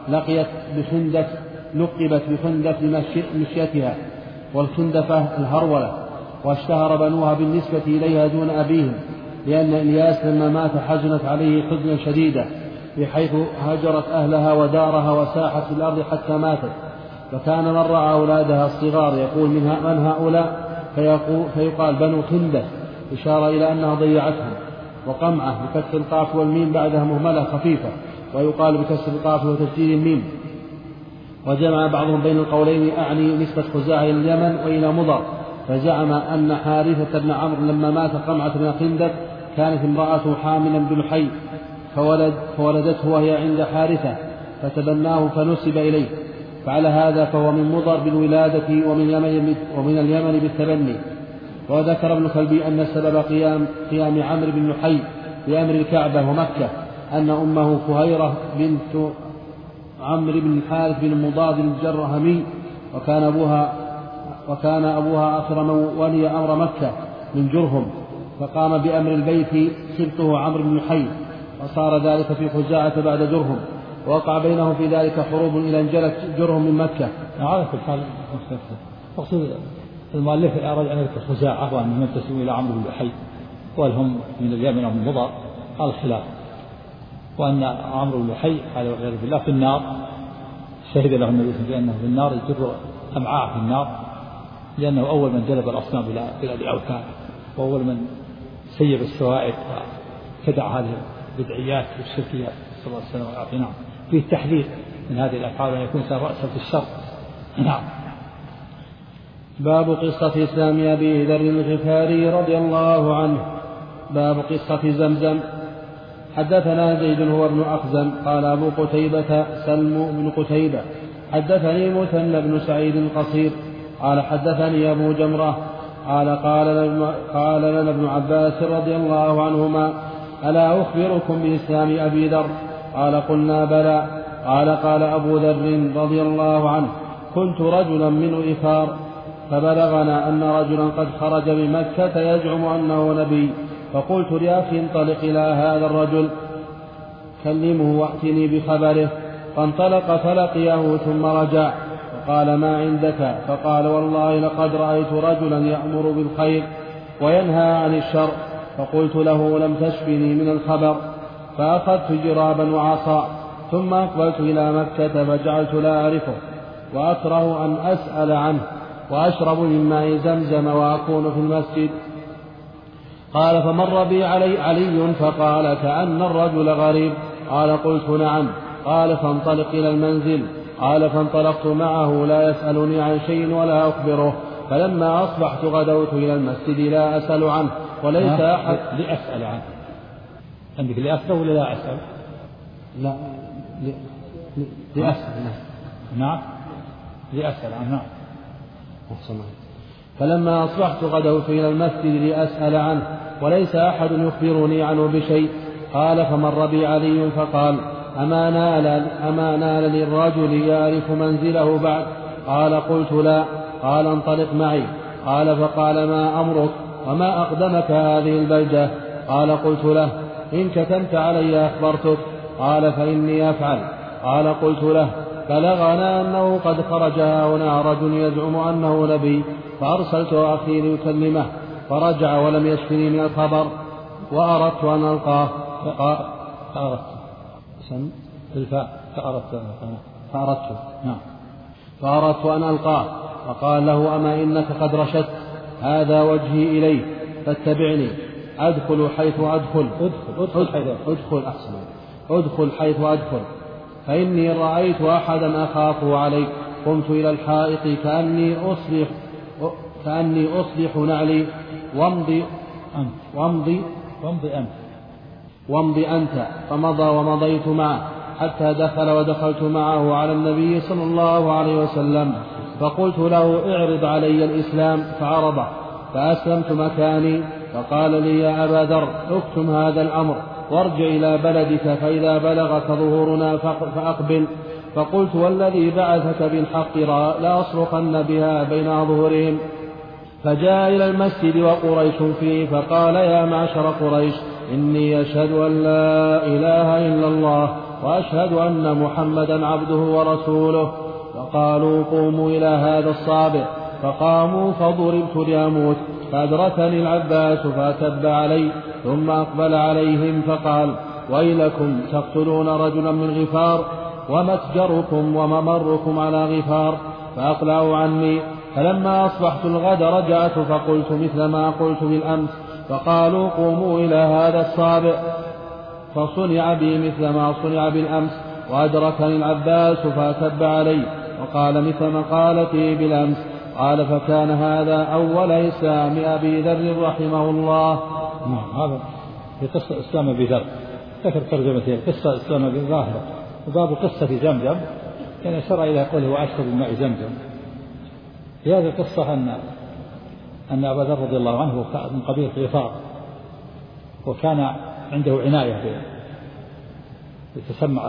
لقبت بخندق لمشيتها، والخندفة الهرولة، واشتهر بنوها بالنسبة إليها دون أبيهم، لأن إلياس لما مات حزنت عليه حزنا شديدا، بحيث هجرت أهلها ودارها وساحت في الأرض حتى ماتت. فكان من رأى أولادها الصغار يقول من هؤلاء، فيقال بنو خندق، إشارة إلى أنها ضيعتهم. وقمعة بكسر القاف والميم بعدها مهملة خفيفة، ويقال بكسر القاف وتشديد الميم. وجمع بعضهم بين القولين أعني نسبة خزاعة إلى اليمن وإلى مضر، فزعم أن حارثة بن عمرو لما مات قمعة بن خندق كانت امرأته حاملا بلحي فولدته وهي عند حارثة فتبناه فنسب إليه، فعلى هذا فهو من مضر بالولادة ومن اليمن بالتبني. وذكر ابن كلبي أن سبب قيام عمرو بن لحي بأمر الكعبة ومكة أن أمه فهيرة بنت عمرو بن الحارث بن مضاد الجرهمي، وكان أبوها آخر من ولي أمر مكة من جرهم، فقام بأمر البيت سبطه عمرو بن لحي، وصار ذلك في خزاعة بعد جرهم، ووقع بينهم في ذلك حروب إلى انجلت جرهم من مكة. على كل حال مقصود المؤلف أراد أن يذكر خزاعة وأنهم ينتسبون إلى عمرو بن لحي وهم من اليمن أو من مضر على الخلاف، وأن عمرو بن لحي على والعياذ بالله في النار، شهد له النبي صلى الله عليه وسلم بأنه في النار يجر أمعاء في النار، لأنه أول من جلب الأصنام إلى بلاد الأوثان، وأول من سيب السوائب وكدع هذه البدعيات والشركيات، صلى الله عليه وسلم والعافية. نعم، فيه التحذير من هذه الأفعال أن يكون رأسا في الشر. نعم. باب قصة إسلام أبي ذر الغفاري رضي الله عنه. باب قصة زمزم. حدثنا زيد هو ابن أخزم قال أبو قتيبة سلم بن قتيبة حدثني مثنى بن سعيد القصير قال حدثني أبو جمرة قال لنا ابن عباس رضي الله عنهما ألا أخبركم بإسلام أبي ذر قال قلنا بلى قال أبو ذر رضي الله عنه كنت رجلا من إفار فبلغنا أن رجلا قد خرج بمكة يزعم أنه نبي فقلت لأخي انطلق إلى هذا الرجل كلمه وأتني بخبره فانطلق فلقيه ثم رجع فقال ما عندك فقال والله لقد رأيت رجلا يأمر بالخير وينهى عن الشر فقلت له لم تشفني من الخبر فأخذت جرابا وعصا ثم أقبلت إلى مكة فجعلت لا أعرفه وأكره أن أسأل عنه وأشرب من ماء زمزم وأكون في المسجد. قال فمر بي علي فقال كأن الرجل غريب قال قلت نعم قال فانطلق إلى المنزل قال فانطلقت معه لا يسألني عن شيء ولا أخبره فلما أصبحت غدوت إلى المسجد لا أسأل عنه وليس أحد لأسأل عنه عندك لأسأل ولا لا أسأل لا لأسأل نعم لأسأل عنه نعم. فلما أصبحت غدوت إلى المسجد لأسأل عنه وليس أحد يخبرني عنه بشيء. قال فمر بي علي فقال أما نال للرجل يعرف منزله بعد قال قلت لا قال انطلق معي قال فقال ما أمرك وما أقدمك هذه البلدة قال قلت له إن كتمت علي أخبرتك قال فإني أفعل قال قلت له بلغنا أنه قد خرج هنا رجل يزعم أنه نبي فأرسلت أخي ليكلمه فرجع ولم يشفني من الخبر وأردت أن ألقاه فأردت أن ألقاه فقال له أما إنك قد رشدت هذا وجهي إليه فاتبعني أدخل حيث أدخل أدخل حيث أدخل فإني رأيت أحدا أخافه عليك قمت إلى الحائط كأني أصلح نعلي وامضي أنت فمضى ومضيت معه حتى دخل ودخلت معه على النبي صلى الله عليه وسلم فقلت له اعرض علي الإسلام فعرضه فأسلمت مكاني فقال لي يا أبا ذر اكتم هذا الأمر وارجع إلى بلدك فإذا بلغك ظهورنا فأقبل. فقلت والذي بعثك بالحق لأصرخن بها بين أظهرهم. فجاء إلى المسجد وقريش فيه فقال يا معشر قريش إني أشهد أن لا إله إلا الله وأشهد أن محمدا عبده ورسوله. فقالوا قوموا إلى هذا الصابع فقاموا فضربت لأموت فأدركني العباس فأكب علي ثم أقبل عليهم فقال ويلكم تقتلون رجلا من غفار ومتجركم وممركم على غفار فأقلعوا عني. فلما أصبحت الغد رجعت فقلت مثل ما قلت بالأمس فقالوا قوموا إلى هذا الصابع فصنع بي مثل ما صنع بالأمس وأدركني العباس فأكب علي وقال مثل مقالتي بالأمس. قال فكان هذا أول إسلام أبي ذر رحمه الله. هذا في قصة إسلام أبي ذر ذكر ترجمتين قصة إسلام أبي ظاهرة وباب قصة زمزم كان شرع إلى قوله وأشرب من ماء زمزم. في هذه القصة أن أبا ذر رضي الله عنه من قبيلة غفار وكان عنده عناية يتسمع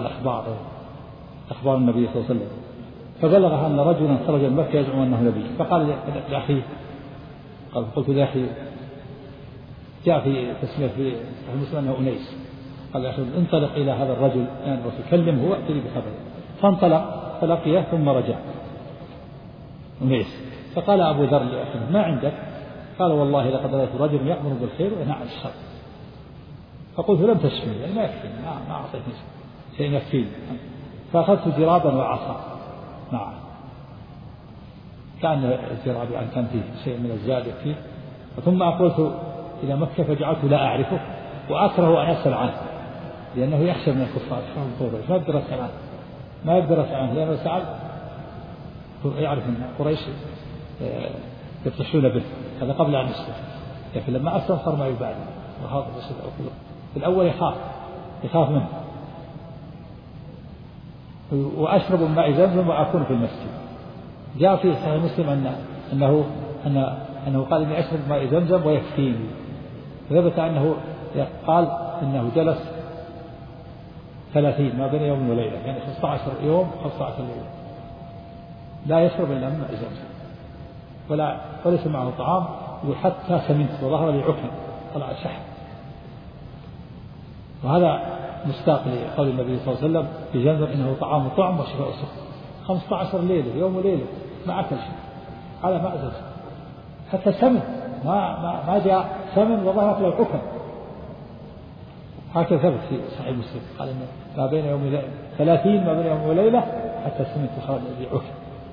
أخبار النبي صلى الله عليه وسلم فبلغ أن رجلا خرج من مكة يزعم أنه نبي فقال لأخيه قلت لأخي جاء في تسمية في المسلم أنه أنيس قال لأخي انطلق إلى هذا الرجل يعني كلمه وأتني بخبره فانطلق فلقيه ثم رجع أنيس. فقال أبو ذر لأخيه ما عندك؟ قال والله لقد رأيت رجل يأمر بالخير وينهى عن الشر. فقلت لم تشفني يعني ما يكفيني ما أعطيتني شيء يكفيني. فأخذت جرابا وعصا معه كان الجراب يعني كان فيه شيء من الزاد يكفيه. ثم أقولت إلى مكة فجعلت لا أعرفه وأكره أن أسأل عنه لأنه يخشى من الكفار ما يقدر أسأل عنه لأنه سأل يعرف أن قريش يفتشون به هذا قبل أن يسلم لكن لما أسلم صار ما يبالي وهذا في الأول يخاف يخاف منه. وأشرب من ماء زمزم وأكون في المسجد. جاء في صحيح مسلم أنه قال إني أشرب ماء زمزم ويكفيني. ثبت أنه قال إنه جلس 30 ما بين يوم وليلة، يعني 15 يوم 15 ليلة لا يشرب إلا من ماء زمزم وليس معه طعام. وحتى سمنت وظهر لي عكن، طلع شحم. وهذا مستاق لقول النبي صلى الله عليه وسلم في زمزم إنه طعام طعم وشفاء سقم. 15 ليلة يوم وليلة ما أكل شيء على ماء زمزم، حتى سمن ما جاء سمن وظهرت له عكن. هكذا ثبت في صحيح مسلم قال إن ما بين يوم 30 ما بين يوم وليلة حتى سمنت وخرج لي عكن.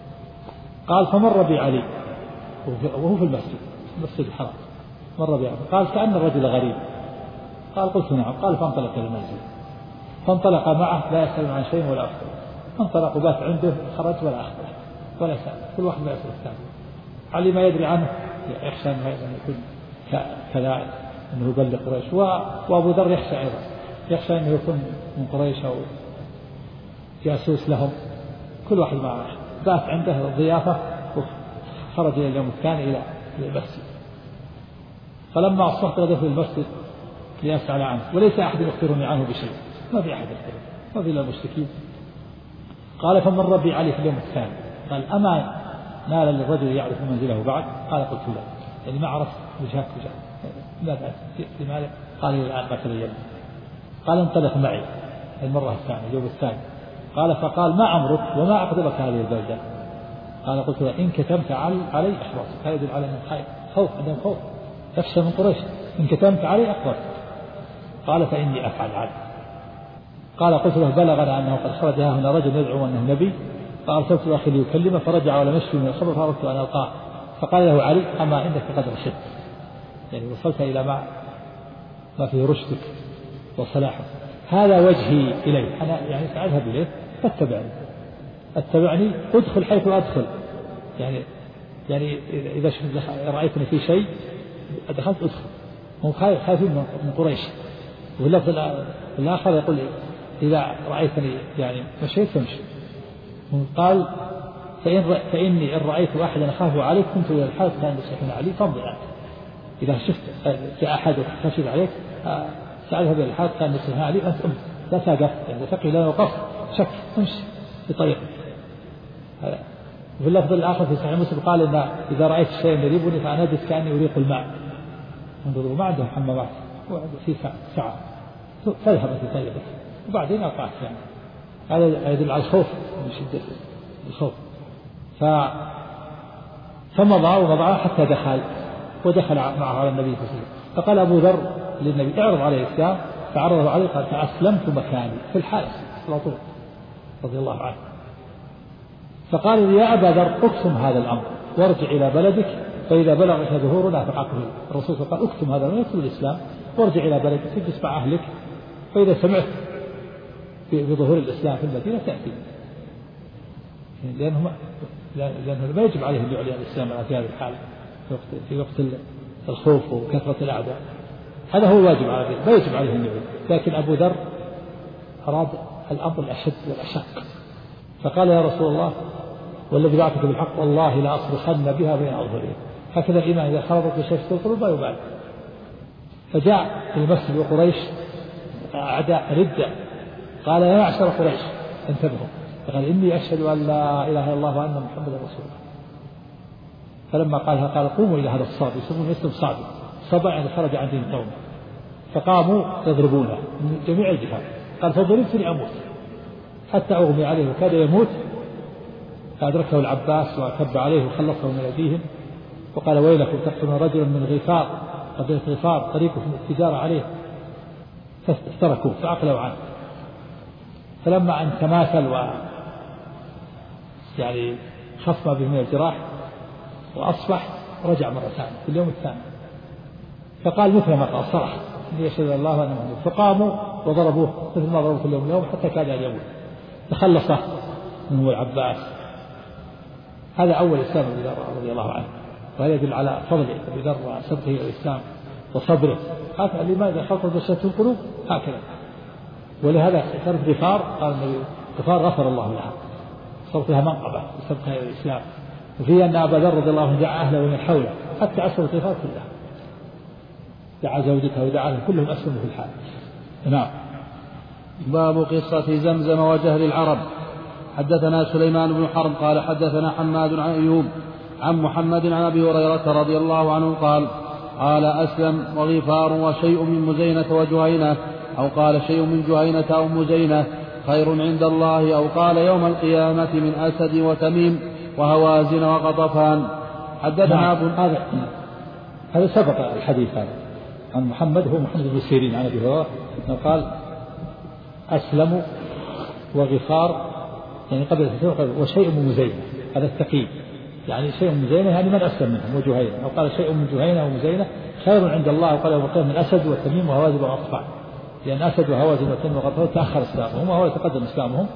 قال فمر بي علي وهو في المسجد الحرام، مر بي علي قال كأن الرجل غريب. قال قلت نعم. قال فانطلق إلى المسجد، فانطلق معه لا يسأل عن شيء ولا أخبره. انطلق وبات عنده، خرج ولا أخبره ولا سأل، كل واحد ما يسأل الثاني. علي ما يدري عنه، يخشى أنه يكون كذا أنه يبلغ قريش. وأبو ذر يخشى أيضا، يخشى أنه يكون من قريش أو جاسوس لهم. كل واحد معه بات عنده ضيافة، وخرج إلى اليوم الثاني إلى المسجد. فلما أصبحت غدا في المسجد ليسأل عنه، وليس أحد يخبرني عنه بشيء، ما في أحد يخبرني، ما في إلا المشركين. قال فمر بي علي في اليوم الثاني قال أما نال للرجل يعرف منزله بعد؟ قال قلت لا، يعني ما عرف وجهك ماذا لماذا؟ قال لي الآن ما تبين. قال انطلق معي المرة الثانية اليوم الثاني. قال فقال ما أمرك وما أقدمك هذه البلدة؟ قال قلت له إن كتمت علي أخبرتك. هذا يدل على أنه خوف، عندهم خوف، يخشى من قريش. إن كتمت علي أخبرتك. قال فإني أفعل عنه. قال قلت له بلغنا أنه قد خرج هنا رجل يدعو أنه نبي، فأرسلت أخي ليكلمه فرجع ولم يشفي من الخبر، فأردت أن ألقاه. فقال له علي أما عندك قد رشدت، يعني وصلت إلى ما فيه رشدك وصلاحك. هذا وجهي إليه، أنا يعني سأذهب إليه اتبعني ادخل حيث أدخل. يعني إذا رأيتني في شيء دخلت ادخل. هم خايفين من قريش. واللفظ الآخر يقول إذا رأيتني يعني مشيت فامشي. قال فإني إن رأيت أحدا أخاف عليك كنت إلى الحال كان يصيحون علي فامضي عنك. إذا شفت في أحد خشيت عليك سأذهب إلى الحال كان يصيحون علي أنت لا تقف، يعني تقي لا وقف شك امشي بطريقك. وفي اللفظ الآخر في صحيح مسلم قال إن إذا رأيت شيئا يريبني فأنا أجلس كأني أريق الماء. انظروا ما عندهم حمامات في ساعة تذهب في طريقك وبعدين أقعت. يعني هذا يدل على الخوف من شدة الخوف. فمضى حتى ودخل معه على النبي صلى الله عليه وسلم. فقال أبو ذر للنبي اعرض عليه الإسلام، فعرضه عليه قال فأسلمت مكاني في الحال على طول رضي الله عنه. فقال لي يا أبا ذر اكتم هذا الأمر وارجع إلى بلدك، فإذا بلغك ظهورنا فعقله. الرسول قال اكتم هذا الأمر، اكتم الإسلام وارجع إلى بلدك تجلس مع أهلك، فإذا سمعت بظهور الإسلام في المدينة تأتي. لأنه ما يجب عليه أن يعلن الإسلام على هذه الحالة في وقت الخوف وكثرة الأعداء. هذا هو الواجب عليه، ما يجب عليه أن يعلن. لكن أبو ذر أراد الأمر الأشد والأشق، فقال يا رسول الله والذي بعثك بالحق والله لا أصرخن بها بين أظهرهم. هكذا الإيمان إذا خرجت بشيء في القلوب لا يبالي. فجاء في المسجد وقريش أعداء ردة. قال يا معشر قريش انتبهوا، فقال إني أشهد أن لا إله إلا الله وأن محمدا رسول الله. فلما قالها قال قوموا إلى هذا الصاب، يسمونه اسم صعب، صبع يعني خرج عن دين قومه. فقاموا يضربونه من جميع الجهات. قال فضربت لأموت حتى أغمي عليه وكاد يموت، فأدركه العباس وكب عليه وخلصه من أيديهم وقال ويلكم تقتلون رجلا من غفار، قبيلة غفار طريقه في التجارة عليه، فافتركوه فأقلوا عنه. فلما أن تماثل يعني خف به من الجراح وأصبح رجع مرة ثانية في اليوم الثاني، فقال مثل ما قال صرح إني يشهد الله وأن محمدا. فقاموا وضربوه مثل ما ضربوه في اليوم حتى كاد أن يموت، تخلص منه العباس. هذا أول إسلام أبي ذر رضي الله عنه، وهذا يدل على فضل أبي ذر وصدقه إلى الإسلام وصبره. هكذا لماذا خلطت بشرة القلوب هكذا ولهذا تعرف غفار، قال النبي غفار غفر الله لها، صارت لها منقبة بسبب الإسلام. وفي أن أبا ذر رضي الله عنه دعا أهله ومن حوله حتى أسلموا غفار كلها، دعا زوجته ودعا أهله كلهم أسلموا في الحال. نعم. باب قصة زمزم وجهل العرب. حدثنا سليمان بن حرب قال حدثنا حماد عن أيوب عن محمد عن أبي هريرة رضي الله عنه قال أسلم وغفار وشيء من مزينة وجهينة، أو قال شيء من جهينة أو مزينة خير عند الله، أو قال يوم القيامة من أسد وتميم وهوازن وقطفان. حدثنا هذا سبق الحديث هذا عن محمد، هو محمد بن سيرين عن أبي هريرة قال أسلم وغفار يعني قبل وشيء من مزينة، هذا التقييد يعني شيء من مزينة يعني من أسلم منهم وجهينة، أو قال شيء من جهينة ومزينة خير عند الله، وقال يوم القيامة من أسد وتميم وهوازن وقطفان، لأن أسد وهوازن وتميم وقطفان تأخر إسلامهم وهو يتقدم إسلامهم.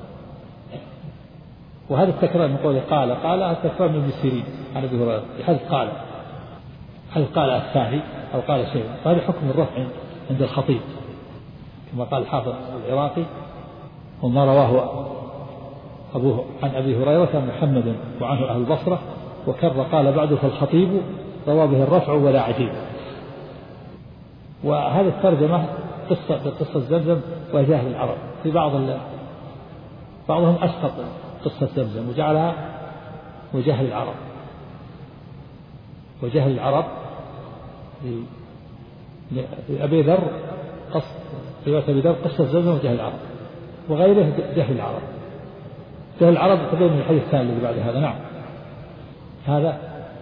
وهذا التكرار من قوله قال التكرار من ابن سيرين عن أبي هريرة بحيث قال الثاني أو قال شيء، وهذا حكم الرفع عند الخطيب كما قال الحافظ العراقي وما رواه أبوه عن أبي هريرة محمد وعنه أهل البصرة، وكر قال بعده فالخطيب روى به الرفع ولا عجيب. وهذه الترجمة قصة زمزم وجهل العرب، في بعضهم أسقط قصة زمزم وجعلها وجهل العرب، وجهل العرب لأبي ذر رواية أبي ذر قصة زمزم وجهل العرب، وغيره جهل العرب. جهل العرب تبين من الحديث الثاني اللي بعد هذا. نعم هذا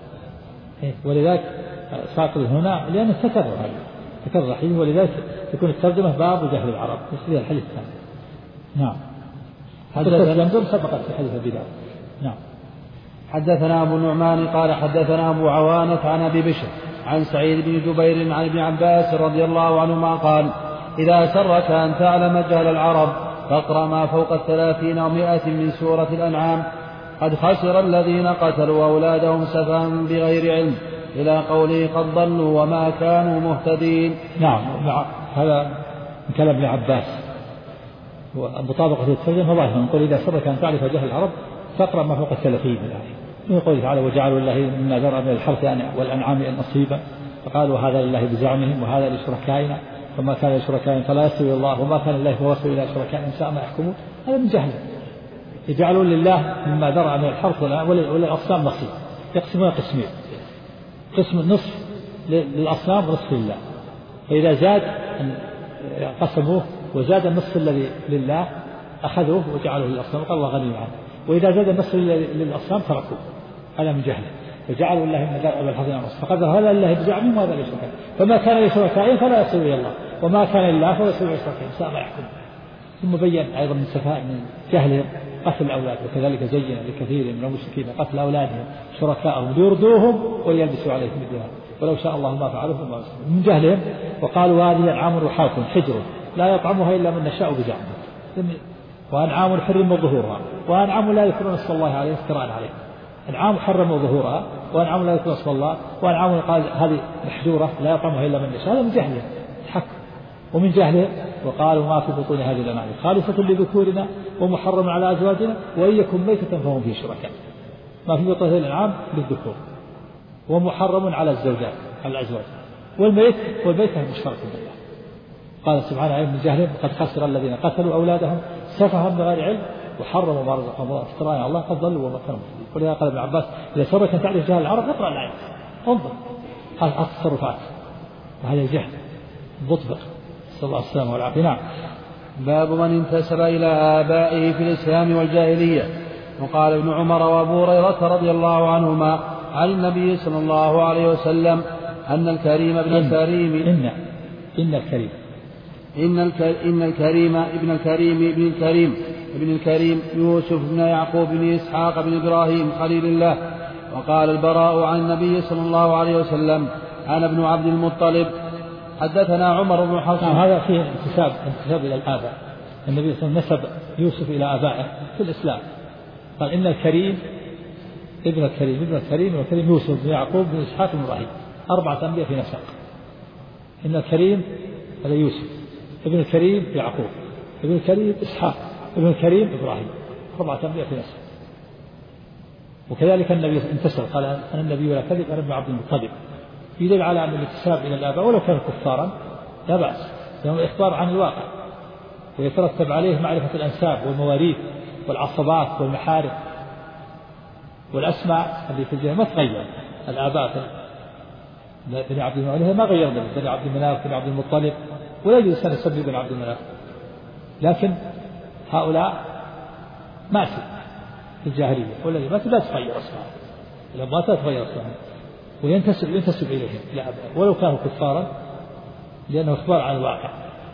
ولذلك ساقط هنا لأنه تكرر حديث، ولذلك تكون الترجمة باب جهل العرب مثل الحديث الثاني. نعم هذا زمزم سبقت في حديث أبي ذر. نعم. حدثنا أبو النعمان قال حدثنا أبو عوانة عن أبي بشر عن سعيد بن جبير عن ابن عباس رضي الله عنهما قال إذا سرك أن تعلم جهل العرب فاقرأ ما فوق 30 أو 100 من سورة الأنعام قد خسر الذين قتلوا أولادهم سفها بغير علم إلى قوله قد ضلوا وما كانوا مهتدين. نعم هذا من كلام ابن عباس ومطابقة الترجمة ظاهرة، نقول إذا سرك أن تعرف جهل العرب فاقرأ ما فوق 30 من الآية، من قوله تعالى وجعلوا لله مما ذرأ من الحرث والأنعام نصيبا فقالوا هذا لله بزعمهم وهذا لشركائنا وما كان لشركائهم فلا يسوي الله وما كان لله فوصل إلى شركائهم ساء ما يحكمون. هذا من جهل. يجعلون لله مما ذرأ من الحرث وللأصنام نصيب، يقسمون قسمين، قسم نصف للأصنام ونصف لله، فإذا زاد قسموه وزاد النصف الذي لله أخذوه وجعلوه للأصنام وقال الله غني عنه، وإذا زاد النصف للأصنام تركوه. هذا من جهله. وجعلوا لله مما ذرأ من الحرث والأنعام فقال هذا لله بزعمهم وهذا لشركائهم فما كان لشركائهم فلا يسوي إلى الله وما كان لله فلا يسوي إلى شركائهم ساء ما يحكمون. ثم بين أيضا من سفاء من جهلهم قتل الأولاد، وكذلك زين لكثير من المشركين قتل أولادهم شركائهم ليرضوهم وليلبسوا عليهم الدماء ولو شاء الله ما فعلوه من جهلهم. وقالوا هذه أنعام وحرث حجر لا يطعمها إلا من نشاء بزعمه، وأنعام حرم ظهورها وأنعام لا يذكرون اسم الله عليه افتراء عليه. أنعام حرموا ظهورها وأنعام لا يذكرون اسم الله وأنعام قال هذه محجورة لا يطعمها إلا من نشاء. هذا من جهلهم حق. ومن جهله وقالوا ما في بطون هذه الأنعام خالصة لذكورنا ومحرم على أزواجنا وإن يكن ميتة فهم فيه شركاء. ما في بطون هذه الأنعام للذكور ومحرم على الزوجات على الأزواج والميتة مشترك بالله. قال سبحانه من جهلهم قد خسر الذين قتلوا أولادهم سفها بغير علم وحرموا ما رزقهم الله افتراء على الله قد ضلوا وما كانوا مهتدين. ولهذا قال ابن عباس إذا سرك أن تعرف جهل العرب اقرأ الآيات انظر هذه التصرفات وهذا الجهل مطبق صلى الله عليه وسلم والعافية. نعم. باب من انتسب إلى آبائه في الإسلام والجاهلية. وقال ابن عمر وأبو هريرة رضي الله عنهما عن النبي صلى الله عليه وسلم أن الكريم ابن الكريم ابن الكريم يوسف بن يعقوب بن إسحاق بن إبراهيم خليل الله. وقال البراء عن النبي صلى الله عليه وسلم أنا ابن عبد المطلب. حدثنا عمر بن حفص. هذا فيه انتساب إلى الآباء. النبي صلى الله عليه وسلم نسب يوسف إلى آبائه في الإسلام، قال إن الكريم ابن الكريم يوسف بن يعقوب بن إسحاق بن إبراهيم 4 أنبياء في نسق. إن الكريم هذا يوسف ابن الكريم يعقوب ابن الكريم إسحاق، ابن الكريم إبراهيم، 4 أنبياء في نسل. وكذلك النبي انتسب قال أنا النبي ولا كذب، أنا ابن عبد المطلب، يدل على أن الانتساب إلى الآباء ولو كانوا كفارا لا بأس، لأنه الإخبار عن الواقع، ويترتب عليه معرفة الأنساب والمواريث والعصبات والمحارم والأسماء اللي في الجنة ما تغير. الآباء بني عبد المناف ما غيرنا، بني عبد المناف بني عبد المطلب، ولا يجوز أن يسمي بني عبد المناف، لكن هؤلاء ماتوا في الجاهلية والذي ماتوا لا تغير أسماء، الأموات لا تغير أسماء، وينتسب إليهم ولو كانوا كفارا، لأنه إخبار عن الواقع،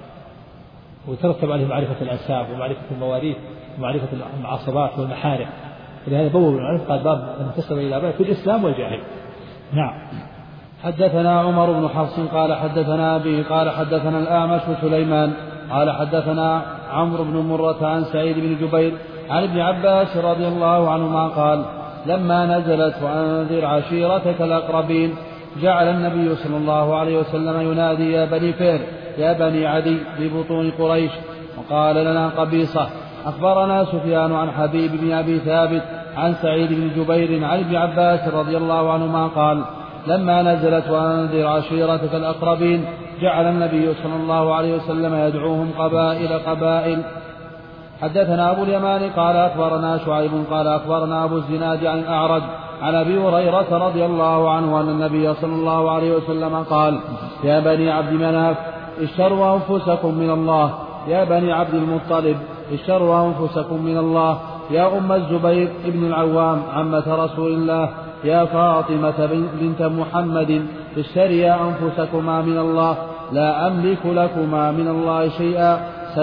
ويترتب عليه معرفة الأنساب ومعرفة المواريث ومعرفة العصبات والمحارم. ولهذا بوّب بن عرف قال باب من انتسب إلى الآباء في الإسلام والجاهلية. نعم. حدثنا عمر بن حفص قال حدثنا أبي قال حدثنا الأعمش سليمان قال حدثنا عمرو بن مرة عن سعيد بن جبير عن ابن عباس رضي الله عنهما قال لما نزلت وأنذر عشيرتك الأقربين جعل النبي صلى الله عليه وسلم ينادي يا بني فهر يا بني عدي ببطون قريش. وقال لنا قبيصة أخبرنا سفيان عن حبيب بن أبي ثابت عن سعيد بن جبير عن ابن عباس رضي الله عنهما قال لما نزلت وأنذر عشيرتك الأقربين جعل النبي صلى الله عليه وسلم يدعوهم قبائل. حدثنا أبو اليمان قال أخبرنا شعيب قال أخبرنا أبو الزناد عن الأعرج عن أبي هريرة رضي الله عنه أن النبي صلى الله عليه وسلم قال يا بني عبد مناف اشتروا أنفسكم من الله، يا بني عبد المطلب اشتروا أنفسكم من الله، يا أم الزبير ابن العوام عمة رسول الله، يا فاطمة بنت محمد اشتريا أنفسكما من الله، لا أملك لكما من الله شيئا،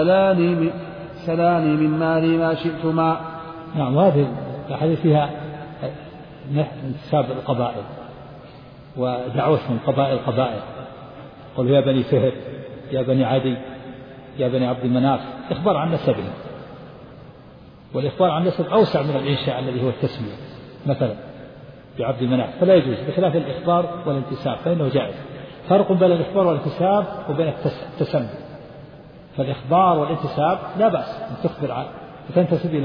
سلاني من مالي ما شئتما. نعم. وهذه الحديث فيها انتساب القبائل ودعوتهم قبائل، قل يا بني فهر يا بني عدي يا بني عبد المناف، إخبار عن نسبهم، والإخبار عن نسب أوسع من الإنشاء الذي هو التسمية مثلا بعبد المناف، فلا يجوز بخلاف الإخبار والانتساب فإنه جائز. فرق بين الإخبار والانتساب وبين التسمي. فالإخبار والانتساب لا بأس أن تخبر عنه وتنتسب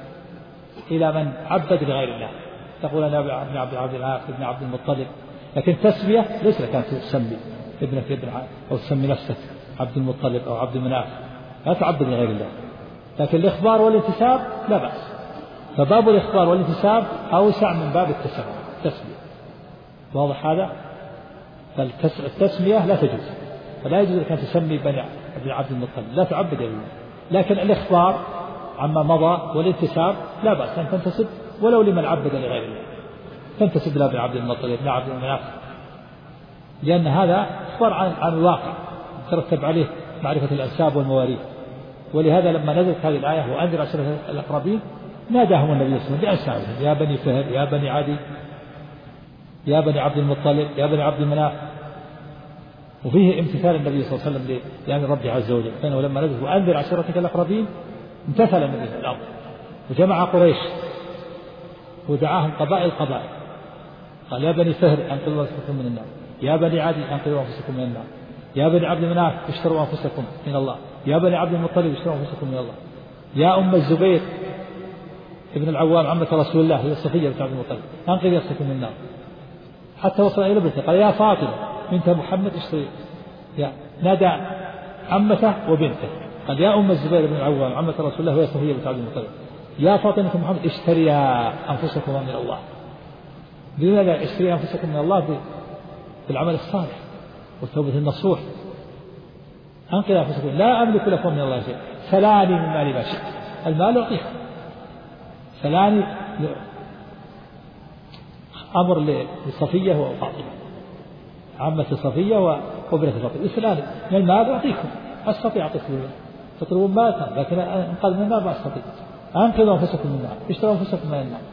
إلى من عبد لغير الله، تقول أنا ابن عبد العاق ابن عبد المطلب، لكن تسمية ليس لك أن تسمي ابنك ابن أو تسمي نفسك عبد المطلب أو عبد المناف، لا تعبد لغير الله. لكن الإخبار والانتساب لا بأس، فباب الإخبار والانتساب أوسع من باب التسمية. واضح هذا؟ فالتسمية لا تجوز، فلا يجوز لك أن تسمي بني عبد المطلب، لا تعبد لله. لكن الإخبار عما مضى والانتساب لا بأس أن تنتسب ولو لمن عبد لغير الله، تنتسب لا بن عبد المطلب لا عبد المناف، لأن هذا إخبار عن الواقع ترتب عليه معرفة الأنساب والمواريث. ولهذا لما نزلت هذه الآية وأنذر عشيرتك الأقربين ناداهم النبي صلى الله عليه وسلم بأنسابهم يا بني فهر يا بني عدي يا بني عبد المطلب يا بني عبد المناف. وفيه امتثال النبي صلى الله عليه وسلم لأمر ربه عز وجل، فإنه لما نزل وأنذر عشيرتك الأقربين امتثل النبي في الأرض وجمع قريش ودعاهم قبائل قال يا بني فهر أنقذوا أنفسكم من النار، يا بني عدي أنقذوا أنفسكم من النار، يا بني عبد المناف اشتروا أنفسكم من الله، يا بني عبد المطلب اشتروا أنفسكم من الله، يا أم الزبير ابن العوام عمة رسول الله هي صفية بنت عبد المطلب أنقذوا أنفسكم من النار، حتى وصل إلى بنته قال يا فاطمة بنت محمد اشتري، نادى عمته وبنته قال يا أم الزبير بن العوام عمة رسول الله وهي صفية بنت عبد المطلب يا فاطمة محمد اشتريا أنفسكم من الله. لماذا اشتريا أنفسكم من الله؟ بالعمل الصالح والتوبة النصوح. أنقذ أنفسكم لا أملك لكم من الله شيء، سلاني من مالي ما شئت، المال أعطيك، سلاني أمر لصفية وفاطمة عمة صفية وابنة فاطمة، سلاني من المال أعطيكم، أستطيع أعطيكم، تطلبون مالكم لكن أنقذ من النار ما أستطيع، أنقذوا أنفسكم من النار، اشتروا أنفسكم من النار.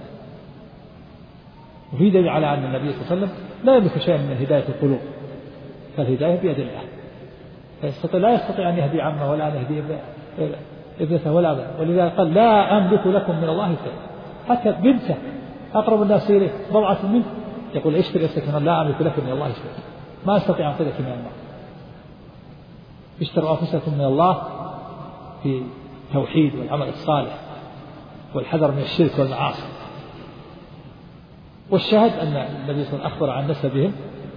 وفي دليل على أن النبي صلى الله عليه وسلم لا يملك شيئا من هداية القلوب، فالهداية بيد الله، لا يستطيع أن يهدي عمه ولا أن يهدي ابنته ولا أبنه، ولذلك قال لا أملك لكم من الله شيئا. حتى بنته أقرب الناس إليه ضوعة منه يقول اشتري نفسك لا أملك لكم من الله شيئا، ما أستطيع أن أنقذك من النار. اشتروا أنفسكم من الله في التوحيد والعمل الصالح والحذر من الشرك والمعاصي. والشاهد أن النبي صلى الله عليه وسلم أخبر عن نسبهم،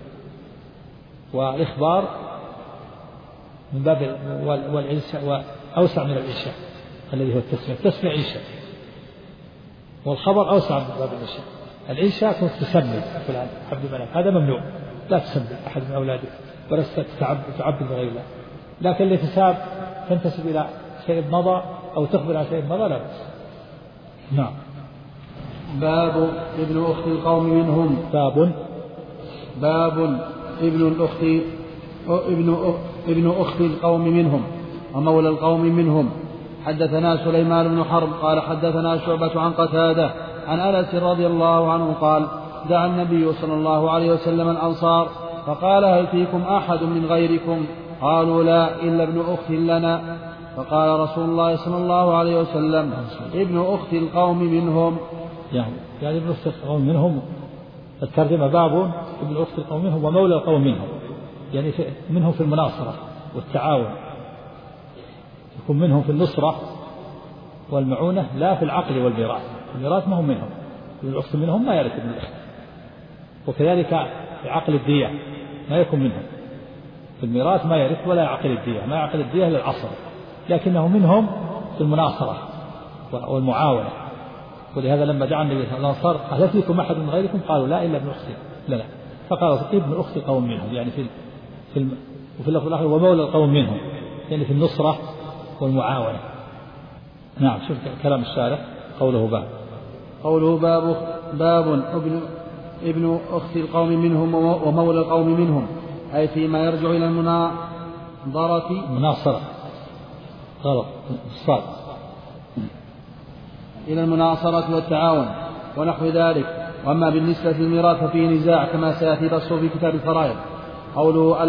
والإخبار من باب والإنشاء وأوسع من الإنشاء الذي هو التسمية إنشاء، والخبر أوسع من باب الإنشاء. الإنشاء كنت تسمي فلان عبد الملك، هذا ممنوع، لا تسمي أحد من أولادك ولست تعبد بغير الله. لكن الانتساب تنتسب إلى شيء مضى أو تخبر عن شيء مضى لا بأس. نعم. باب ابن أخت القوم منهم. باب ابن أخت القوم منهم ومولى القوم منهم. حدثنا سليمان بن حرب قال حدثنا شعبة عن قتادة عن أنس رضي الله عنه قال دعا النبي صلى الله عليه وسلم الأنصار فقال هل فيكم أحد من غيركم؟ قالوا لا إلا ابن أخت لنا. فقال رسول الله صلى الله عليه وسلم ابن أخت القوم منهم، يعني ابن أخت القوم منهم. الترجمة باب ابن أخت القوم منهم ومولى القوم منهم، يعني منهم في المناصرة والتعاون، يكون منهم في النصرة والمعونة، لا في العقل والميراث. الميراث ما هم منهم، ابن الأخت منهم ما يرث ابن الأخت. وكذلك في عقل الدية ما يكون منهم، في الميراث ما يرث ولا يعقل الدية، ما يعقل الدية للعصر، لكنه منهم في المناصرة والمعاونة. ولهذا لما دعا النبي صلى الله عليه وسلم الأنصار هل فيكم أحد من غيركم؟ قالوا لا إلا ابن أختي لنا. فقال ابن أخت قوم منهم، يعني وفي اللفظ الآخر ومولى القوم منهم، يعني في النصرة والمعاونة. نعم. شوف كلام الشارع قوله باب ابن أخت القوم منهم ومولى القوم منهم، أي فيما يرجع إلى مناصرة غلط الصاد إلى المناصرة والتعاون ونحو ذلك. وأما بالنسبة للميراث ففيه نزاع كما سيأتي بسطه في كتاب الفرائض. قوله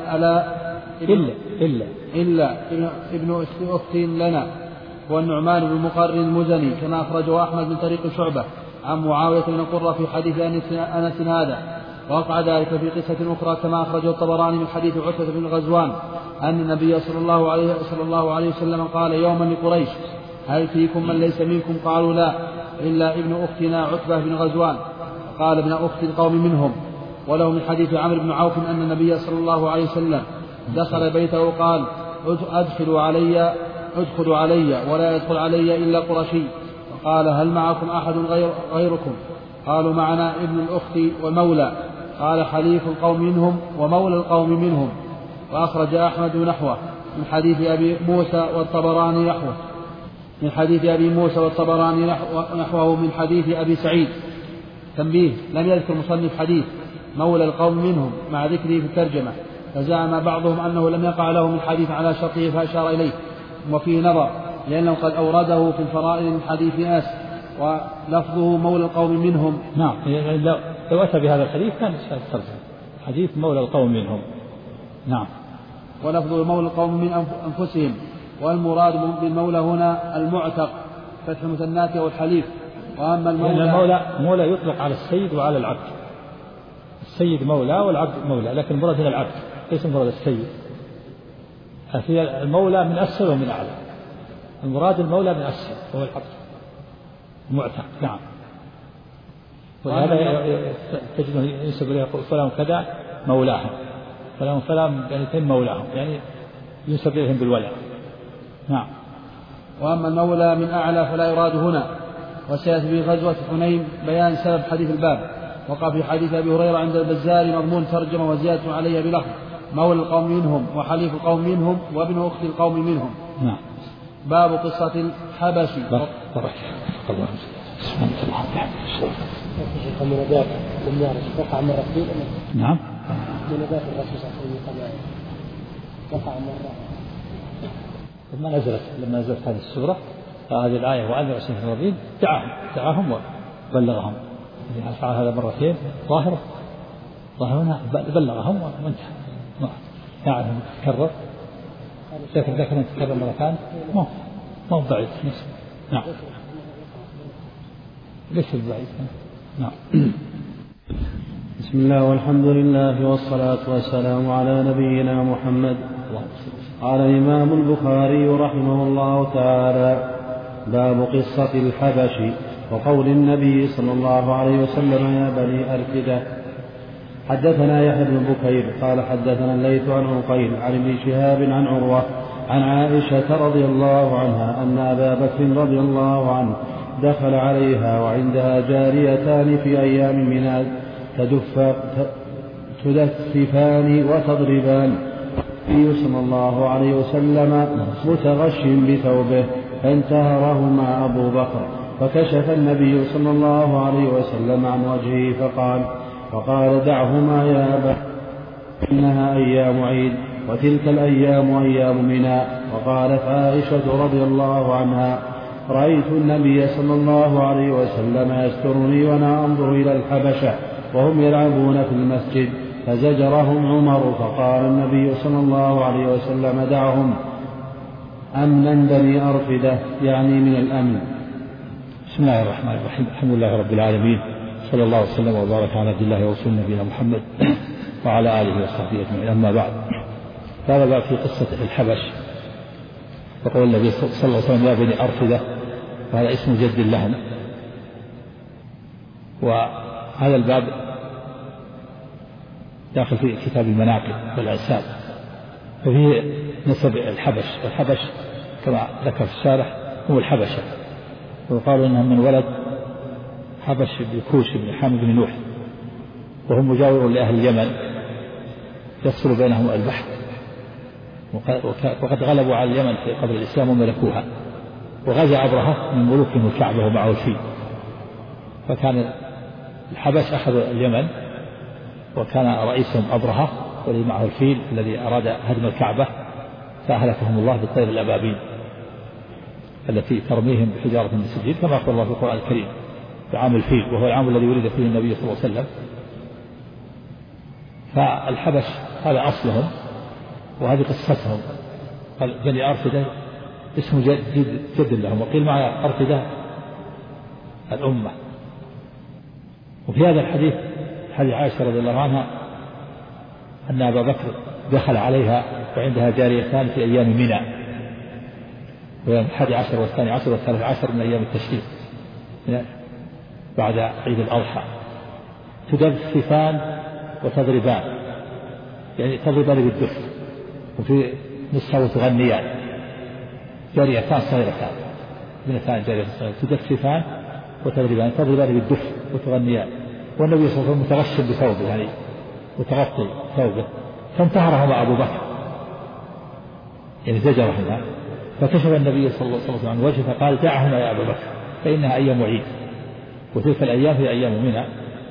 إلا ابن أخت لنا والنعمان بن مقرن المزني كما أخرجه أحمد من طريق شعبة عن معاوية بن قرة في حديث أنس هذا. ووقع ذلك في قصة أخرى كما أخرجه الطبراني من حديث عتبة بن غزوان أن النبي صلى الله عليه وسلم قال يوما لقريش هل فيكم من ليس منكم؟ قالوا لا إلا ابن أختنا عتبة بن غزوان. قال ابن أخت القوم منهم. وله من حديث عمرو بن عوف أن النبي صلى الله عليه وسلم دخل بيته وقال ادخلوا علي ولا يدخل علي إلا قرشي. فقال هل معكم أحد غيركم؟ قالوا معنا ابن الأخت ومولى. قال حليف القوم منهم ومولى القوم منهم. وأخرج أحمد نحوه من حديث أبي موسى والطبراني نحوه من حديث أبي سعيد. تنبيه: لم يذكر مصنف حديث مولى القوم منهم مع ذكره في الترجمة، فزعم بعضهم أنه لم يقع له من حديث على شرطه فأشار إليه، وفيه نظر لأنه قد أورده في الفرائض من حديث أنس ولفظه مولى القوم منهم. نعم، يعني لو أتى بهذا الحديث كان الترجمة حديث مولى القوم منهم. نعم. ولفظه مولى القوم من أنفسهم، والمراد بالمولى هنا المعتق فتح المثنات أو الحليف. وأما المولى يطلق على السيد وعلى العبد. السيد مولى والعبد مولى، لكن المراد هنا العبد ليس مراد السيد. المولى من أسفل ومن أعلى، المراد المولى من أسفل وهو العبد المعتق. نعم. ولهذا تجده ينسب إليه فلان كذا مولاهم، فلان يعني مولاهم، يعني ينسب إليهم بالولاء. نعم. وأما المولى من أعلى فلا يراد هنا. وسيأتي في غزوة حنين بيان سبب حديث الباب. وقع في حديث أبي هريرة عند البزار مضمون ترجمة وزيادة عليه بلفظ مولى القوم منهم وحليف القوم منهم وابن أخت القوم منهم. نعم. باب قصة الحبشي. نعم. لما نزلت هذه السورة هذه الآية وأنذر عشيرتك الأقربين دعاهم وبلغهم. يعني فعل هذا مرتين ظاهرنا بلغهم وانتهى. يعني تكرر، لكن ذكر تكرر مرتان ما هو بعيد. نعم. ليس البعيد. نعم. بسم الله والحمد لله والصلاة والسلام على نبينا محمد اللهم صل وسلم. قال الإمام البخاري رحمه الله تعالى: باب قصة الحبش وقول النبي صلى الله عليه وسلم: يا بني أركدة. حدثنا يحيى بن بكير قال حدثنا الليث عن عقيل عن ابن شهاب عن عروة عن عائشة رضي الله عنها أن أبا بكر رضي الله عنه دخل عليها وعندها جاريتان في أيام منى تدففان وتضربان. النبي صلى الله عليه وسلم متغش بثوبه فانتهرهما أبو بكر، فكشف النبي صلى الله عليه وسلم عن وجهه فقال: دعهما يا أبا، إنها أيام عيد وتلك الأيام أيام منى. وقالت عائشة رضي الله عنها: رأيت النبي صلى الله عليه وسلم يسترني وأنا أنظر إلى الحبشة وهم يلعبون في المسجد، فزجرهم عمر، فقال النبي صلى الله عليه وسلم: دعهم، أمنا بني أرفدة، يعني من الأمن. بسم الله الرحمن الرحيم. الحمد لله رب العالمين، صلى الله وسلم وبارك على عبد الله ورسوله نبينا محمد وعلى آله وصحبه أجمعين. أما بعد، هذا باب في قصة الحبش وقول النبي صلى الله عليه وسلم: يا بني أرفدة، وهذا اسم جد لهم. وهذا الباب داخل في كتاب المناقب والأنساب، وفيه نسب الحبش، والحبش كما ذكر في الشارح هو الحبشة، ويقال إنهم من ولد حبش بن كوش بن حامد بن نوح، وهم مجاور لأهل اليمن يفصل بينهم البحر، وقد غلبوا على اليمن في قبل الإسلام وملكوها. وغزا أبرهة من ملوكهم الكعبة ومعه الفيل، فكان الحبش أخذ اليمن، وكان رئيسهم أبرهة والذي معه الفيل الذي أراد هدم الكعبة، فأهلكهم الله بالطير الأبابيل التي ترميهم بحجارة من سجيل، كما أخبر الله في القرآن الكريم بعام الفيل، وهو العام الذي ولد فيه النبي صلى الله عليه وسلم. فالحبش هذا أصلهم وهذه قصتهم. قال: بني أرفدة اسم جد لهم، وقيل مع أرفدة الأمة. وفي هذا الحديث حديث عائشة رضي الله عنها أن أبا بكر دخل عليها وعندها جاريتان في أيام منى، ويوم 11 والثاني عشر والثالث عشر من أيام التشريق بعد عيد الأضحى، تدففان وتضربان، يعني تضربان بالدف، وفي نسخة وتغنيان، جاريتان صغيرتان ابنتان جاريتان صغيرتان تدففان وتضربان، تضربان بالدف وتغنيان. والنبي صلى الله عليه وسلم متغشم بثوبه، يعني متغطي ثوبه، فانتهرهما أبو بكر، يعني زجرهما، فكشف النبي صلى الله عليه وسلم عن وجهه فقال: دعهما يا أبا بكر، فإنها أيام عيد وتلك الأيام هي أيام منى.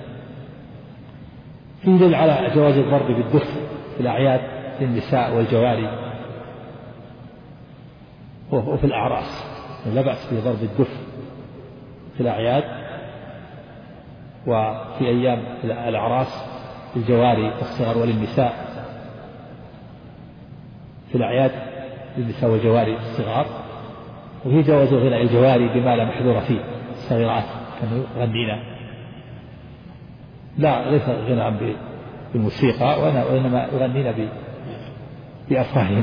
في دليل على جواز الضرب بالدف في الأعياد للنساء والجواري وفي الأعراس، لا بأس في ضرب الدف في الأعياد وفي أيام الأعراس للجواري الصغر وللنساء، في الأعياد للنساء والجواري الصغار. وفي جواز غناء الجواري بما لا محذور فيه، الصغيرات كانوا يغنين، لا ليس غناء بالموسيقى، وإنما يغنين بأفواههم،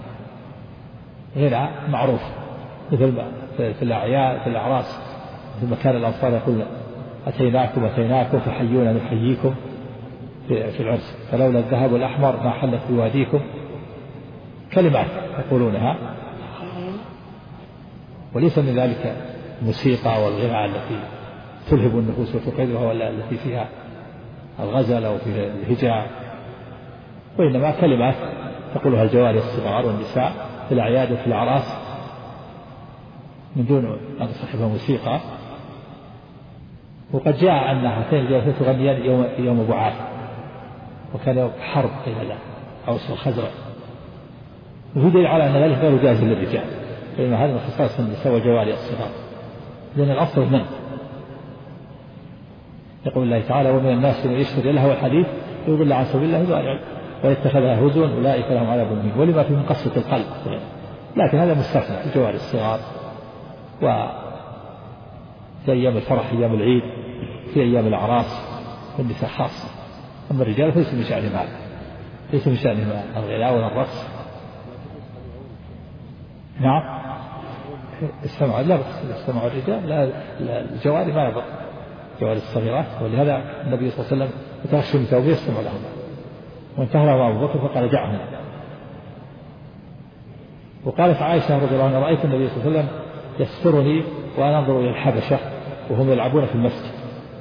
غناء معروف مثل في الأعياد في الأعراس، مثل مكان الأنصار يقول: أتيناكم فحيونا نحييكم في العرس، فلولا الذهب الأحمر ما حلت بواديكم، كلمات يقولونها. وليس من ذلك الموسيقى والغناء التي تلهب النفوس وتقعدها، ولا التي فيها الغزل أو فيها الهجاء، وإنما كلمات تقولها الجواري الصغار والنساء في الأعياد وفي الأعراس من دون أن تصحبها موسيقى. وقد جاء أن هاتين الجواري تغنيان يوم بعاث، وكان يوم حرب بين الأوس والخزرج، وفي دليل على أن ذلك غير جائز للرجال، فإن هذا من خصائص النساء والجواري الصغار، لأن الأصل منه. يقول الله تعالى: ومن الناس من يشتري لهو الحديث يضل عن سبيل الله بغير علم ويتخذها هزوا أولئك لهم عذاب مهين، ولما فيه من قسوة القلب. لكن هذا مستثنى في الجواري الصغار، وفي أيام الفرح، أيام العيد، في أيام الأعراس والنساء خاصة. أما الرجال فليس من شأنهم هذا، ليس من شأنهم الغناء ولا الرقص نعم السمع لا بس السمع الرجال لا الجواري ما يضر الجواري الصغيرات، ولهذا النبي صلى الله عليه وسلم يتغشى من ثوبه يستمع لهم، وانتهى أبو بكر فقال دعهم. وقالت عائشة رضي الله عنها رأيت النبي صلى الله عليه وسلم يسترني وأنا أنظر إلى الحبشة وهم يلعبون في المسجد،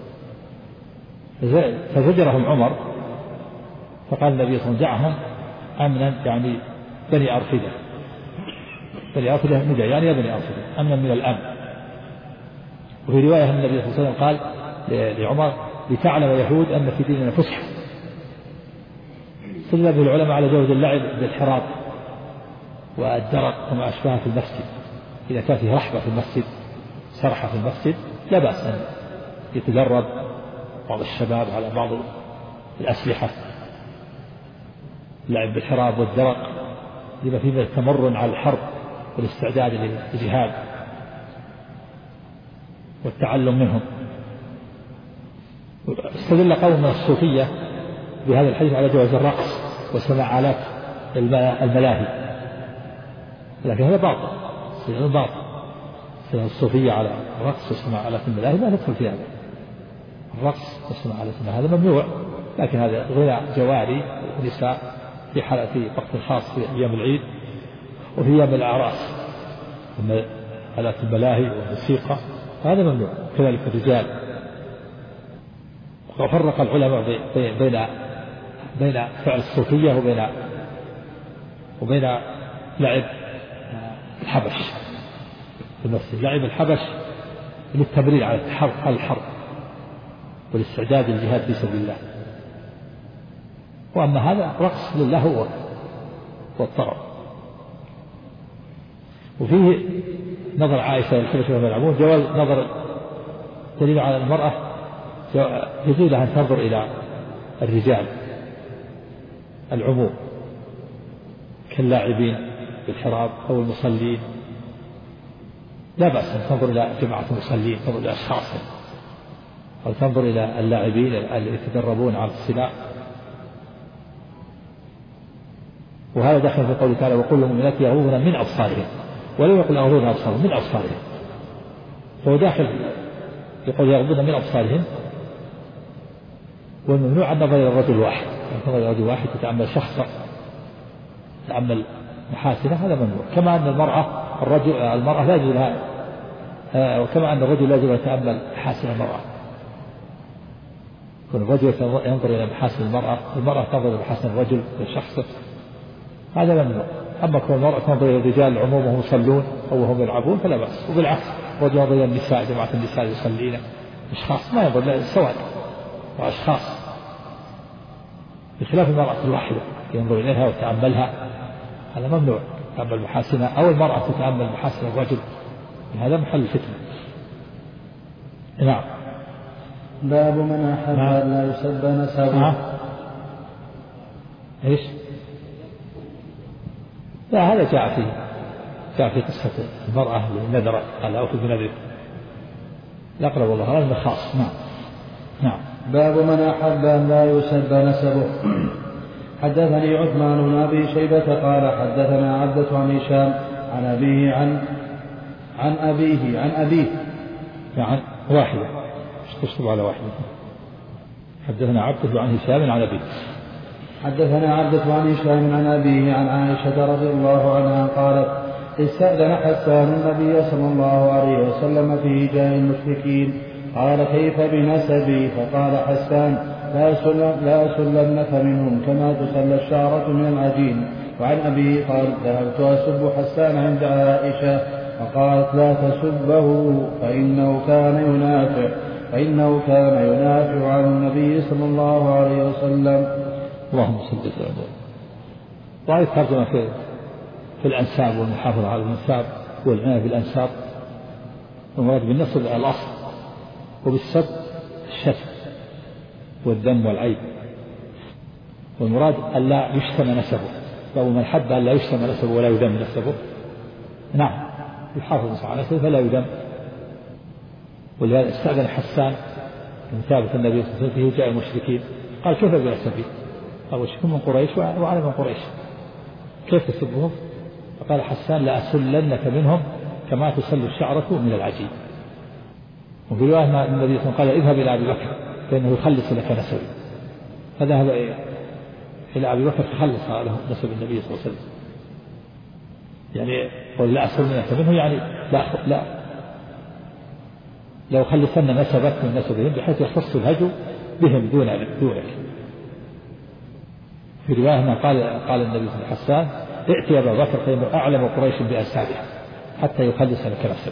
فزجرهم عمر فقال النبي صلى الله عليه وسلم دعهم أمنا، يعني بني أرفدة، بني أرفدة ندع يعني يا بني أرفدة أمنا من الأمن. وفي رواية النبي صلى الله عليه وسلم قال لعمر لتعلم يهود أن في ديننا فسحة. استدل به العلماء على جواز اللعب بالحراب والدرق وما أشبهه في المسجد، إذا كان فيه رحبة في المسجد سرحة في المسجد لا بأس أن يتدرب بعض الشباب على بعض الأسلحة، اللعب بالحراب والدرق لما فيه من التمرن على الحرب والاستعداد للجهاد والتعلم منهم. استدل قوم من الصوفية بهذا الحديث على جواز الرقص وسماع آلات الملاهي، لكن هذا باطل، الصوفية على الرقص وسماع آلات الملاهي ما ندخل في هذا، الرقص وسماع آلات الملاهي هذا ممنوع، لكن هذا غنى جواري ونساء في وقت خاص في أيام العيد وفي أيام الأعراس آلات الملاهي والموسيقى هذا ممنوع، كذلك الرجال. وفرق العلماء بين فعل الصوفية وبين لعب الحبش في المسجد. لعب الحبش للتمرين على الحرب والاستعداد للجهاد في سبيل الله، وأما هذا رقص لله والطرب. وفيه نظر عائشة للحبش وهم يلعبون جواز نظر دليل على المرأة يجوز لها أن تنظر إلى الرجال العموم كاللاعبين بالحراب أو المصلين، لا بأس أن تنظر إلى جماعة المصلين، تنظر إلى أشخاص أو تنظر إلى اللاعبين الذين يتدربون على السلاح. وهذا دخل في قوله تعالى وكل المؤمنات يغضضن من أبصارهن، ولم يقل يغضضن أبصارهن من أبصارهن، فهو داخل في قول يغضضن من أبصارهن. والممنوع النظر إلى الرجل الواحد، النظر إلى الرجل الواحد تتأمل شخصا تتأمل محاسنه هذا ممنوع، كما أن المرأة لا يجوز لها، وكما أن الرجل لا يجوز يتأمل محاسن المرأة. يكون الرجل ينظر إلى محاسن المرأة تنظر إلى محاسن الرجل لشخصه هذا ممنوع. أما كون المرأة تنظر إلى الرجال العموم وهم يصلون أو وهم يلعبون فلا بأس. وبالعكس الرجل ينظر إلى النساء جماعة النساء يصلين أشخاص ما ينظر إلى السواد وأشخاص، بخلاف المرأة الواحدة ينظر إليها وتأملها هذا ممنوع، تأمل محاسنها، أو المرأة تتأمل محاسن الرجل هذا محل فتنة. نعم. باب من أحب أن لا يسب نسبه. إيش؟ لا هذا جاء في قصة المرأة اللي نذرت قال أوفي بنذرك الأقرب والله هذا خاص. نعم. باب من أحب أن لا يسب نسبه. حدثني عثمان بن أبي شيبة قال حدثنا عبدة عن هشام عن أبيه عن أبيه يعني واحدة تشتب على واحدة. حدثنا عبدة عن هشام عن أبيه. حدثنا عبدة عن هشام عن أبيه عن عائشة رضي الله عنها قالت استأذن حسان النبي صلى الله عليه وسلم في هجاء المشركين قال كيف بنسبي؟ فقال حسان لا أسلنك منهم كما تسل الشعرة من العجين. وعن أبي قال ذهبت أسب حسان عند عائشة فقالت لا تسبه فإنه كان ينافع عن النبي صلى الله عليه وسلم. اللهم صل وسلم. وهذه الترجمة في الأنساب والمحافظة على الأنساب والعناية بالأنساب. والمراد بالنسب الأصل، وبالسب الشتم والذم والعيب. والمراد أن لا يشتم نسبه، لو من حب أن لا يشتم نسبه ولا يذم نسبه نعم يحافظ على نسبه فلا يذم. ولهذا استأذن حسان من ثابت النبي صلى الله عليه وسلم في هجاء المشركين قال كيف بنسبي؟ قال المشركون من قريش وأنا من قريش كيف تسبهم؟ فقال حسان لأسلنك منهم كما تسل الشعرة من العجين. وفي رواية أن النبي صلى الله عليه وسلم قال اذهب إلى أبي بكر فإنه يخلص لك نسبي، فذهب إلى أبي بكر فخلص له نسب النبي صلى الله عليه وسلم. يعني قل لا أسلنك منه يعني لا لو خلصن نسبك من نسبهم بحيث يختص الهجو بهم دونك. في رواية أنه قال النبي صلى الله عليه وسلم حسان ائت يا أبا بكر فإنه أعلم قريش بأسابها حتى يخلص لك نسب.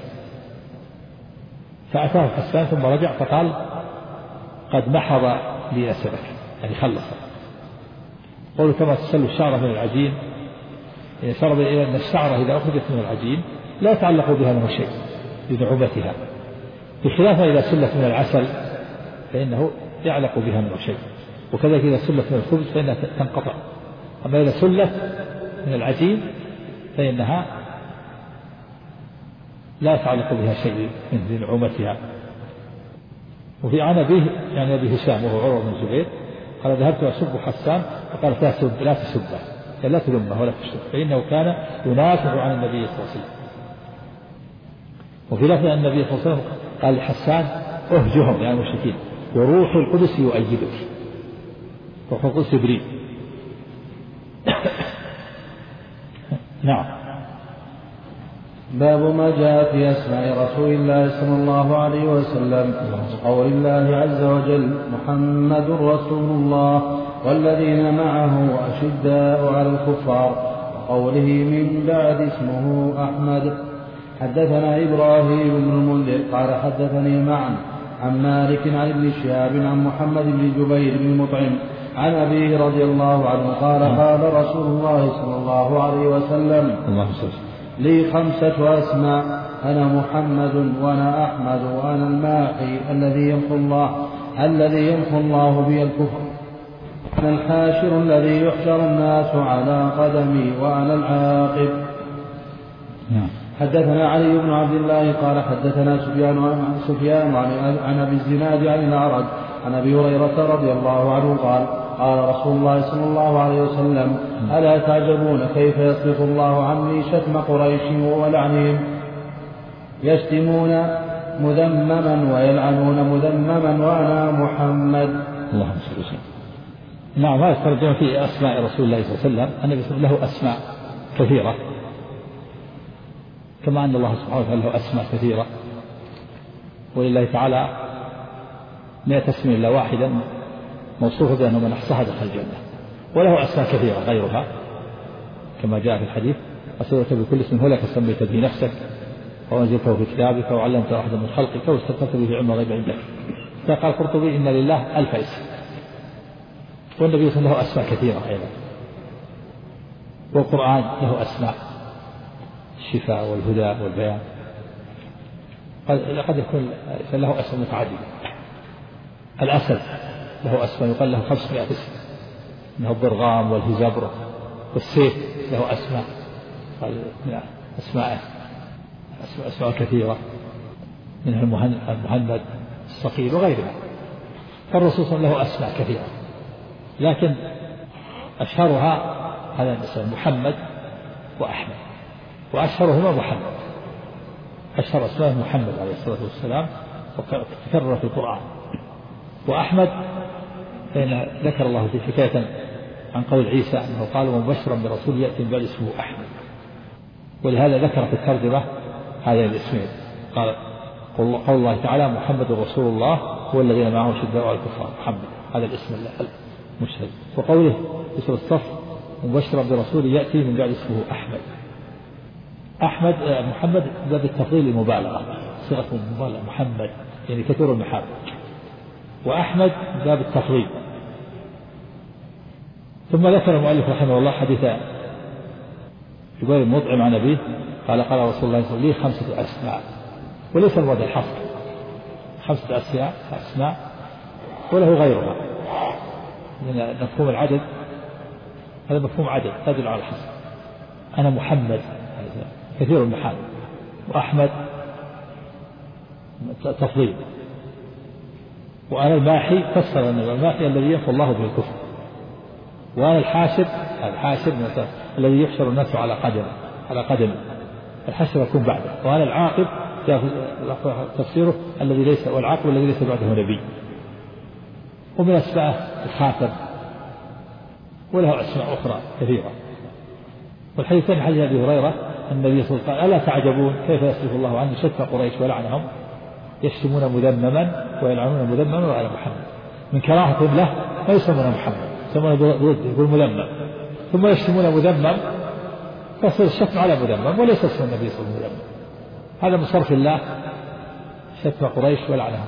فأتاه حسان ثم رجع فقال قد محض لي نسبك، يعني خلص. قولوا كما تسل الشعرة من العجين، يعني شرب إلى أن الشعرة إذا أخرجت من العجين لا يتعلق بها منه شيء لنعومتها، بخلاف إذا سلت من العسل فإنه يعلق بها منه شيء، وكذلك إذا سلت من الخبز فإنها تنقطع. أما إذا سلت من العجين فإنها لا يتعلق بها شيء من لنعومتها. وفي عن أبيه يعني أبي هشام وهو عروة بن الزبير قال ذهبت أسب حسان فقال لا تسبه، لا تلمه ولا تشتمه فإنه كان ينافع عن النبي صلى الله عليه وسلم. وفي لفظ أن النبي صلى الله عليه وسلم قال لحسان أهجهم يعني المشركين وروح القدس يؤيدك، روح القدس جبريل. نعم. باب ما جاء في أسماء رسول الله صلى الله عليه وسلم، قول الله عز وجل محمد رسول الله والذين معه أشداء على الكفار، وقوله من بعد اسمه أحمد. حدثنا إبراهيم بن المنذر قال حدثني معا عن مالك عن ابن شهاب عن محمد بن جبير بن مطعم عن أبيه رضي الله عنه قال قال رسول الله صلى الله عليه وسلم لي 5 أسماء أنا محمد وأنا أحمد وأنا الماحي الذي يمحو الله بي الكفر، أنا الحاشر الذي يحشر الناس على قدمي وأنا العاقب. حدثنا علي بن عبد الله قال حدثنا سفيان عن أبي الزناد عن الأعرج عن أبي هريرة رضي الله عنه قال قال رسول الله صلى الله عليه وسلم ألا تعجبون كيف يصرف الله عني شتم قريش ولعنهم، يشتمون مذمما ويلعنون مذمما وأنا محمد. اللهم صل وسلم. نعم. هذا ترجمة في أسماء رسول الله صلى الله عليه وسلم. النبي صلى الله عليه وسلم له أسماء كثيرة كما أن الله سبحانه وتعالى له أسماء كثيرة، ولله تعالى 100 اسم إلا واحدا موصوف بأنه من أحصاها دخل الجنة، وله أسماء كثيرة غيرها كما جاء في الحديث أسألك بكل اسم هو لك سميت به نفسك وأنزلته في كتابك وعلمت أحدا من خلقك واستغفرت به علم الغيب عندك. فقال القرطبي إن لله 1000 اسم، والنبي صلى الله عليه وسلم له أسماء كثيرة أيضا، والقرآن له أسماء الشفاء والهدى والبيان، قد يكون له أسماء متعددة. الأسد له أسماء يقال له 500 اسم، منه الضرغام والهزبر، والسيف له أسماء أسماء كثيرة منها المهند الصقيل وغيرها. فالرسول صلى الله عليه وسلم له أسماء كثيرة، لكن أشهرها هذا الاسم محمد وأحمد، وأشهرهما محمد. أشهر أسماء محمد عليه الصلاة والسلام وتكرر في القرآن، وأحمد فإن ذكر الله في حكاية عن قول عيسى أنه قال مبشرا برسول يأتي من بعد اسمه أحمد، ولهذا ذكر في الترجمة هذين الاسمين. قال قول الله تعالى محمد رسول الله هو الذين معه شداء على الكفار، محمد هذا الاسم المشهد. وقوله في سورة الصف مبشرا برسول يأتي من بعد اسمه أحمد. أحمد محمد باب التفضيل المبالغة، صيغة المبالغة محمد يعني كثير المحامد، وأحمد باب التفضيل. ثم ذكر المؤلف رحمه الله حديث جبير المطعم عن أبيه قال قال رسول الله صلى الله عليه وسلم لي 5 أسماء، وليس المراد الحصر، 5 أسماء وله غيرها، لأن مفهوم العدد هذا مفهوم عدد تدل على الحصر. أنا محمد كثير المحامد، وأحمد تفضيل، وأنا الماحي فسر أن الماحي الذي يمحو الله به الكفر، وأنا الحاشر الذي يحشر الناس على قدمه على قدم، الحشر يكون بعده. وهذا العاقب تفسيره الذي ليس، والعاقب الذي ليس بعده نبي. ومن أسمائه الخاتم، وله أسماء أخرى كثيرة. والحديث الثاني حديث أبي هريرة النبي صلى الله عليه وسلم: ألا تعجبون كيف يصرف الله عنه شتى قريش ولعنهم، يشتمون مذمما ويلعنون مذمما وعلى محمد. من كراهتهم له ما يسمون محمد، يسمونه ضد، يقول مذمم، ثم يشتمون مذمم، فيصير الشتم على مذمم وليس اسم النبي صلى الله عليه وسلم. هذا من صرف الله شتم قريش ولعنهم،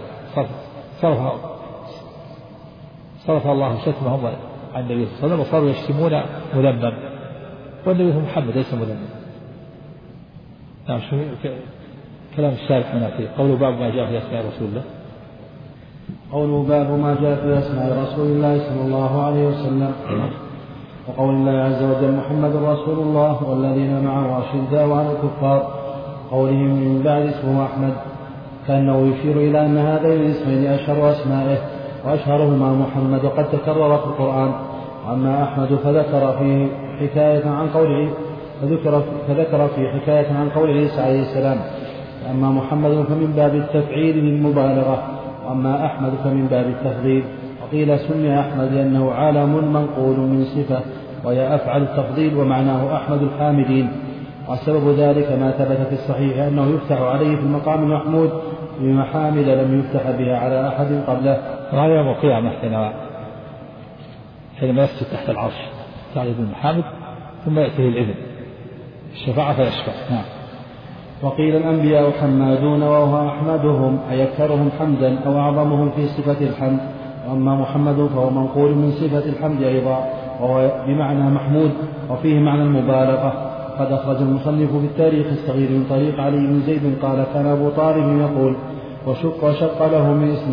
صرف الله شتمهم عن النبي صلى الله عليه وسلم، وصاروا يشتمون مذمم، والنبي محمد ليس مذمم. نعم. كلام الشارح هنا في قوله: باب ما جاء في أسماء رسول الله. قوله: باب ما جاء في أسماء رسول الله صلى الله عليه وسلم. وقول الله عز وجل: محمد رسول الله والذين معه أشداء على الكفار. قولهم من بعد اسمه أحمد، كأنه يشير إلى أن هذين الاسمين أشهر أسمائه، وأشهرهما محمد وقد تكرر في القرآن. وأما أحمد فذكر في حكاية عن قول عيسى عليه السلام. أما محمد فمن باب التفعيل للمبالغة، وأما أحمد فمن باب التفضيل. وقيل سمي أحمد لأنه عالم منقول من صفة، وهي أفعل التفضيل، ومعناه أحمد الحامدين. وسبب ذلك ما ثبت في الصحيح أنه يفتح عليه في المقام المحمود بمحامد لم يفتح بها على أحد قبله. وهذا يوم القيامة حينما يسجد تحت العرش تعرف المحامد، ثم يأتيه الإذن الشفاعة فيشفع. نعم. وقيل الأنبياء حمادون وهو أحمدهم، أي أكثرهم حمدا أو أعظمهم في صفة الحمد. وأما محمد فهو منقول من صفة الحمد أيضا، وهو بمعنى محمود، وفيه معنى المبالغة. قد أخرج المصنف في التاريخ الصغير من طريق علي بن زيد قال: كان أبو طالب يقول: وشق له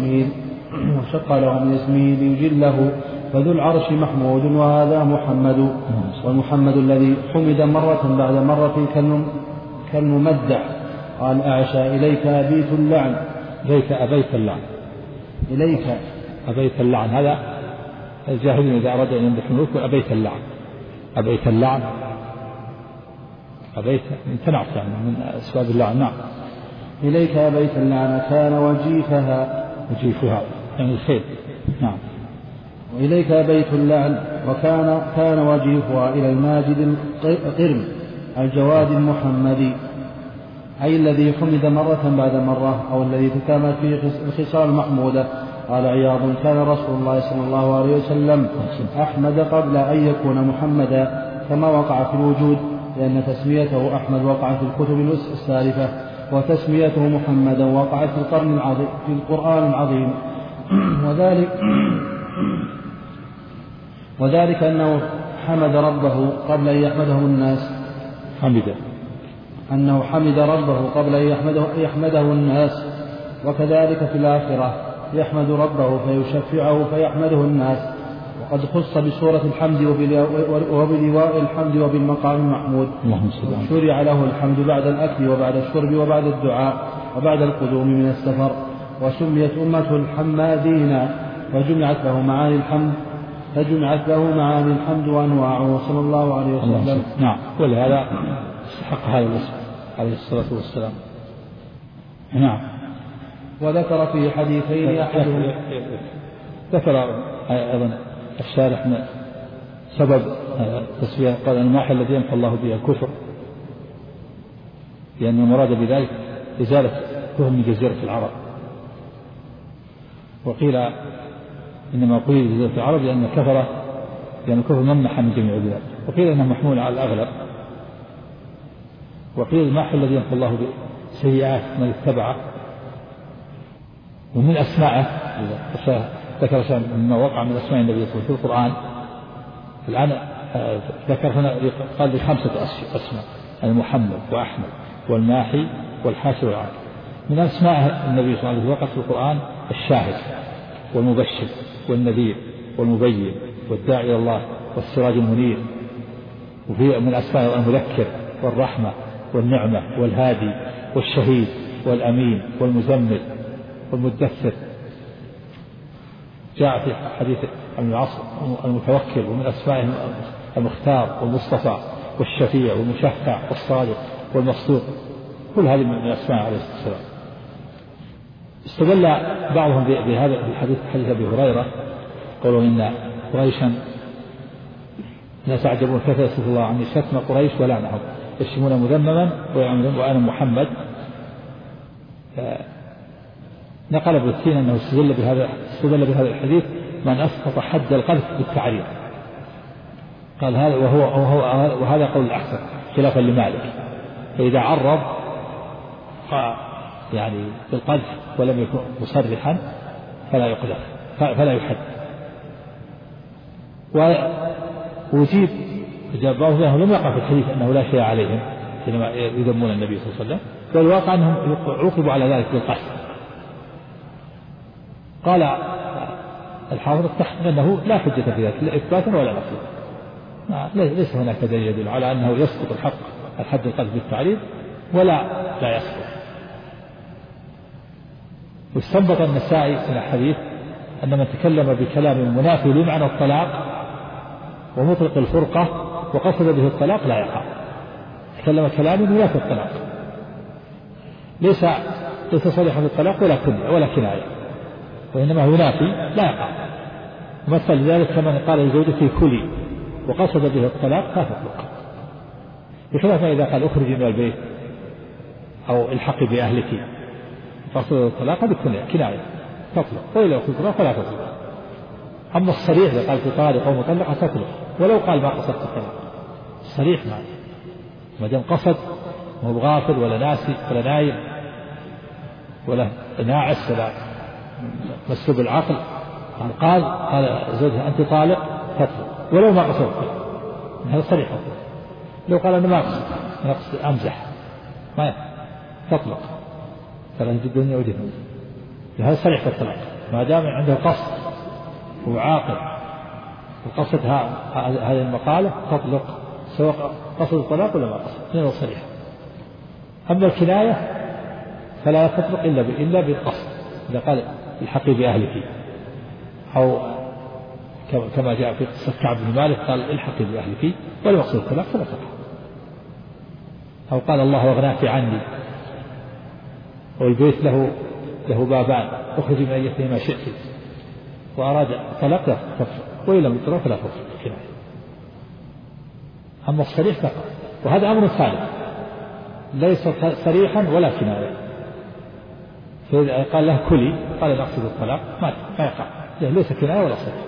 من اسمه ليجله، فذو العرش محمود وهذا محمد. والمحمد الذي حمد مرة بعد مرة كالممدح. قال أعشى: إليك أبيت اللعن. إليك أبيت اللعن. إليك أبيت اللعن. هذا الجاهلين إذا أراد أن يمدح الملوك: أبيت اللعن. أبيت اللعن، أبيت امتنعت يعني من أسباب اللعن. نعم. إليك أبيت اللعن كان وجيفها يعني الخير. نعم. وإليك بيت اللعن، كان وجيهها إلى الماجد القرم الجواد المحمدي، أي الذي حمد مرة بعد مرة، أو الذي تكامل فيه الخصال المحمودة. قال عياض: كان رسول الله صلى الله عليه وسلم أحمد قبل أن يكون محمدا، كما وقع في الوجود، لأن تسميته أحمد وقعت في الكتب السالفة، وتسميته محمدا وقعت في القرآن العظيم. وذلك أنه حمد ربه قبل أن يحمده الناس. أنه حمد ربه قبل أن يحمده الناس. وكذلك في الآخرة يحمد ربه فيشفعه فيحمده الناس. وقد خص بسورة الحمد وبلواء الحمد وبالمقام المحمود. شرع له الحمد بعد الأكل وبعد الشرب وبعد الدعاء وبعد القدوم من السفر. وسميت أمة الحمادين، فجمعت له معاني الحمد وأنواعه صلى الله عليه وسلم. نعم. ولهذا استحق هذا الاسم عليه الصلاة والسلام. نعم. وذكر في حديثين أحدهما، ذكر أيضا الشارح سبب تسوية، قال: الماحي الذي يمحو الله به الكفر، لأن المراد بذلك إزالة كفر من جزيرة العرب. وقيل إنما قيل جزيرة العرب لأن الكفر ممنح من جميع البلاد، وقيل إنه محمول على الأغلب. وقيل الماحي الذي يمحو الله به سيئات من اتبعه. ومن أسمائه ذكر شيئا مما وقع من أسماء النبي صلى الله عليه وسلم في القرآن. الآن ذكر هنا قال لي 5 أسماء: المحمد وأحمد والماحي والحاشر والعاقب. من أسماء النبي صلى الله عليه وسلم وقع في القرآن الشاهد والمبشر والنذير والمبين والداعي إلى الله والسراج المنير. وفي من أسماء المذكر والرحمة والنعمة والهادي والشهيد والأمين والمزمل والمدثر. جاء في حديث العصر المتوكل. ومن أسمائه المختار والمصطفى والشفيع والمشفع والصادق والمصدوق، كل هذه من أسماء عليه الصلاة والسلام. استدل بعضهم بهذا الحديث، حديث أبي هريرة، قالوا إن قريشا لا تعجبون كيف يصف الله عني شتم قريش ولعنهم يشتمون مذمما وأنا محمد. نقل ابن سينا أنه استدل بهذا الحديث من أسقط حد القذف بالتعريض، قال هذا وهذا قول الأحسن خلافا لمالك، فإذا عرض يعني بالقذف ولم يكن مصرحا فلا يقذف فلا يحد. وأجيب بعضهم لم يقع في الحديث أنه لا شيء عليهم حينما يذمون النبي صلى الله عليه وسلم، والواقع أنهم عوقبوا على ذلك بالقذف. قال الحافظ أنه لا حجة في ذلك لا إثباتا ولا نفيا، ليس هناك دليل يدل على أنه يسقط الحد القذف بالتعريض لا يسقط. واستنبط النسائي من الحديث أن من تكلم بكلام منافي لمعنى الطلاق ومطلق الفرقة وقصد به الطلاق لا يقع. تكلم كلام منافي الطلاق ليس صريحا بالطلاق ولا كناية، وإنما هو نافي لا يقع. مثل ذلك كمن قال لزوجته كلي وقصد به الطلاق لا تطلق، بخلاف إذا قال اخرجي من البيت أو الحقي بأهلك قصد الطلاق هذه كناية تطلق، وإذا قلت طلاق فلا تطلق. أما الصريح إذا قال طالق أو مطلقة تطلق ولو قال ما قصدت الطلاق، الصريح ما دام قصد وهو غافل ولا ناسي ولا نايم ولا ناعس ولا مسلوب العقل، قال زوجها أنت طالق تطلق ولو ما قصدت، هذا صريح. لو قال أنا ما قصد أمزح ما تطلق، فلا في الدنيا وجهه، هذا صريح في الطلاق ما دام عنده قصد وعاقل وقصد هذه المقالة تطلق سواء قصد الطلاق ولا ما قصد، هذا صريح. أما الكناية فلا تطلق إلا بالقصد، إذا قال الحقي بأهلك أو كما جاء في قصة كعب بن مالك قال الحقي بأهلك ولا يقصد الطلاق فلا تطلق، أو قال الله أغناك عني والبيت له بابان اخرج من أيتهما شئت وأراد طلاق تطلق، وإن لم يطلق فلا تطلق الكناية. أما الصريح فقط، وهذا أمر ثالث ليس صريحا ولا كناية، فإذا قال له كلي قال نقصد الطلاق ما يقع، ليس كناية ولا صريح.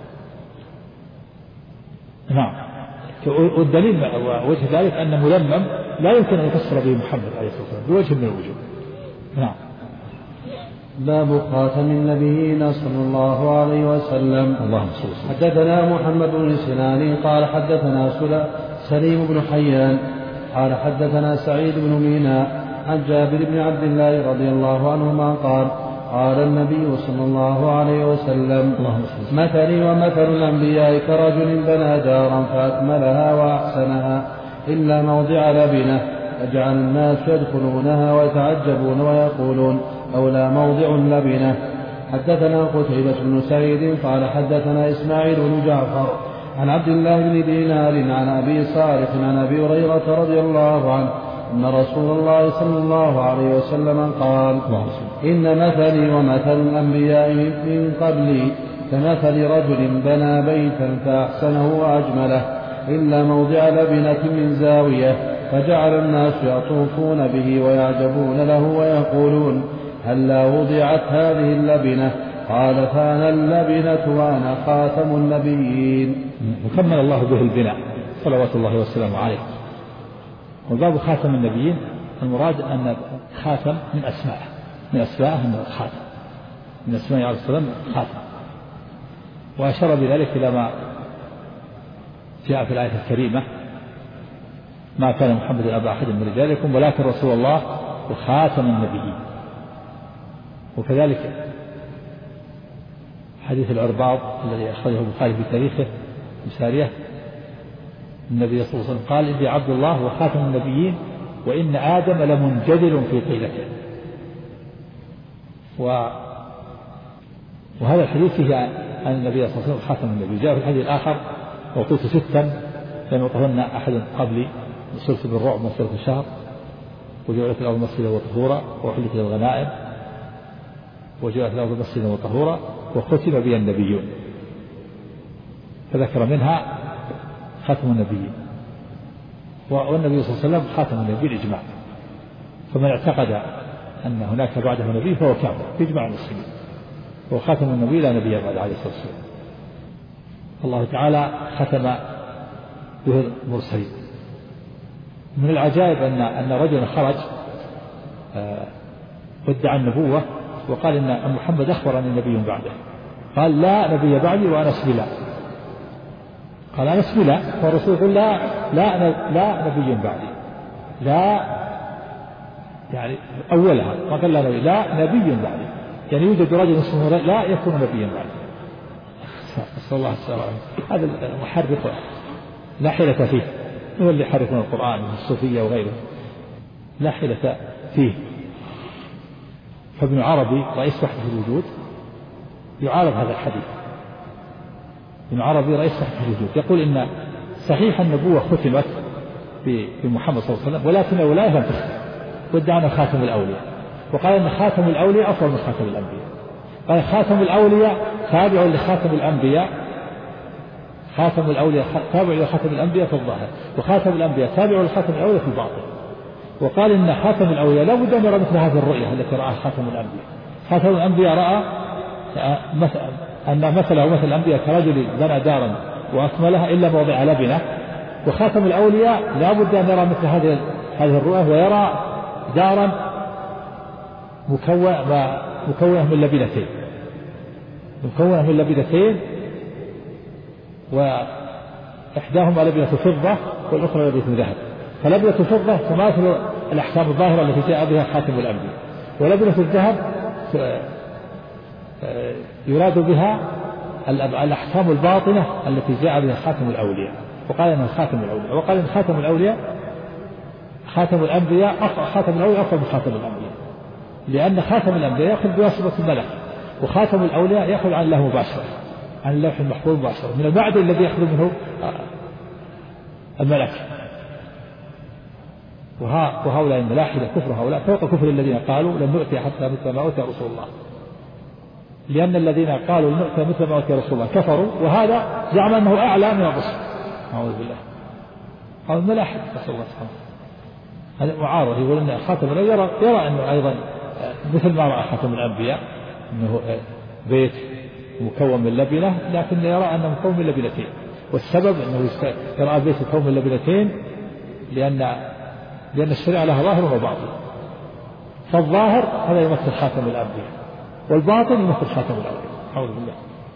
نعم. والدليل ووجه ذلك أن ملمم لا يمكن أن يفسر به محمد عليه الصلاة والسلام بوجه من الوجوه. نعم. باب خاتم النبيين صلى الله عليه وسلم. اللهم صل وسلم. حدثنا محمد بن سنان قال حدثنا سليم بن حيان قال حدثنا سعيد بن ميناء عن جابر بن عبد الله رضي الله عنهما قال قال النبي صلى الله عليه وسلم مثلي ومثل الأنبياء كرجل بنى دارا فأكملها وأحسنها إلا موضع لبنة، فجعل الناس يدخلونها ويتعجبون ويقولون أولى موضع لبنة. حدثنا قتيبة بن سعيد قال حدثنا إسماعيل بن جعفر عن عبد الله بن دينار عن أبي صالح عن أبي هريرة رضي الله عنه أن رسول الله صلى الله عليه وسلم قال إن مثلي ومثل الأنبياء من قبلي كمثل رجل بنى بيتا فأحسنه وأجمله إلا موضع لبنة من زاوية، فجعل الناس يطوفون به ويعجبون له ويقولون هلا وضعت هذه اللبنة؟ قال فأنا اللبنة وأنا خاتم النبيين. وكمل الله به البناء صلوات الله وسلامه عليه. وباب خاتم النبيين المراد أن خاتم من أسمائه أنه خاتم من أسمائه عليه السلام خاتم، وأشار بذلك إلى ما جاء في الآية الكريمة ما كان محمد أبا أحد من رجالكم ولكن رسول الله وخاتم النبيين. وكذلك حديث العرباض الذي أخرجه البخاري في تاريخه بسارية النبي صلى الله عليه وسلم قال إني عبد الله وخاتم النبيين وإن آدم لمنجدل في قيلته. وهذا الحديث فيه أن النبي صلى الله عليه وسلم خاتم النبي. جاء في الحديث الآخر وقلت ستا لم يطهرن أحد قبلي صرت بالرعب مسيرة شهر وجعلت الأرض مسجدا وطهورا وأحلت للغنائم وجعلت الأرض مسجدا وطهورا وختم بي النبيون، فذكر منها ختم النبيين. والنبي صلى الله عليه وسلم خاتم النبي بالإجماع، فمن اعتقد أن هناك بعده نبي فهو كافر بإجماع المسلمين، وخاتم النبي لا نبي بعد عليه الصلاة والسلام. الله تعالى ختم به المرسلين. من العجائب أن رجلا خرج وادعى النبوة وقال إن محمد أخبرني نبي بعده، قال لا نبي بعدي وأنا اسمي لا، قال أنا اسمي لا، فالرسول يقول لا نبي بعدي، لا يعني أولها ما قال لا نبي بعدي، يعني يوجد رجل اسمه لا يكون نبيا بعدي. نسأل الله السلامة. هذا المحرف لا حيلة فيه، هو اللي يحرفون القرآن من الصوفية وغيره، لا حيلة فيه. فابن عربي رئيس وحدة الوجود يعارض هذا الحديث. ابن عربي رئيس وحدة الوجود يقول إن صحيح النبوة ختمت بمحمد صلى الله عليه وسلم، ولكن الولاية لم تختم، وادعى خاتم الأولياء، وقال إن خاتم الأولياء أفضل من خاتم الأنبياء. قال خاتم الأولياء تابع لخاتم الأنبياء، خاتم الأولياء تابع لخاتم الأنبياء في الظاهر، وخاتم الأنبياء تابع لخاتم الأولياء في الباطن. وقال إن خاتم الأولياء لا بد أن يرى مثل هذه الرؤية التي رآها خاتم الأنبياء. خاتم الأنبياء رأى أن مثله مثل الأنبياء كرجل بنى دارا وأكملها إلا موضع لبنة، وخاتم الأولياء لا بد أن يرى مثل هذه الرؤية ويرى دارا مكونة من لبنتين، وإحداهما لبنة فضة والأخرى لبنة ذهب، فلبنة الفضة تماثل الأحكام الظاهرة التي جاء بها خاتم الأنبياء، ولبنة الذهب يراد بها الأحكام الباطنة التي جاء بها خاتم الأولياء، وقال إنه خاتم الأولياء، وقال إن خاتم الأولياء خاتم الأنبياء أفضل من خاتم الأنبياء، لأن خاتم الأنبياء يأخذ بواسطة الملك، وخاتم الأولياء يأخذ عن الله مباشرة، عن اللوح المحفوظ مباشرة من المعدن الذي يأخذ منه الملك. وهؤلاء الملاحدة كفر هؤلاء فوق كفر الذين قالوا لن نؤتي حتى مثل ما أوتي رسول الله، لأن الذين قالوا لن نؤتي مثل ما أوتي رسول الله كفروا، وهذا زعم أنه أعلى من الرسل. أعوذ بالله. هذا الملاحدة نسأل الله سبحانه. هذا معارض، يقول أن خاتم الأنبياء يرى أنه أيضا مثل ما رأى خاتم الأنبياء أنه بيت مكون من لبنة، لكن يرى أنه مكون من لبنتين، والسبب أنه يرى بيت مكون من لبنتين لأن الشريعة لها ظاهر وباطن، فالظاهر هذا يمثل خاتم الأنبياء، والباطن يمثل خاتم الأولياء. أعوذ بالله.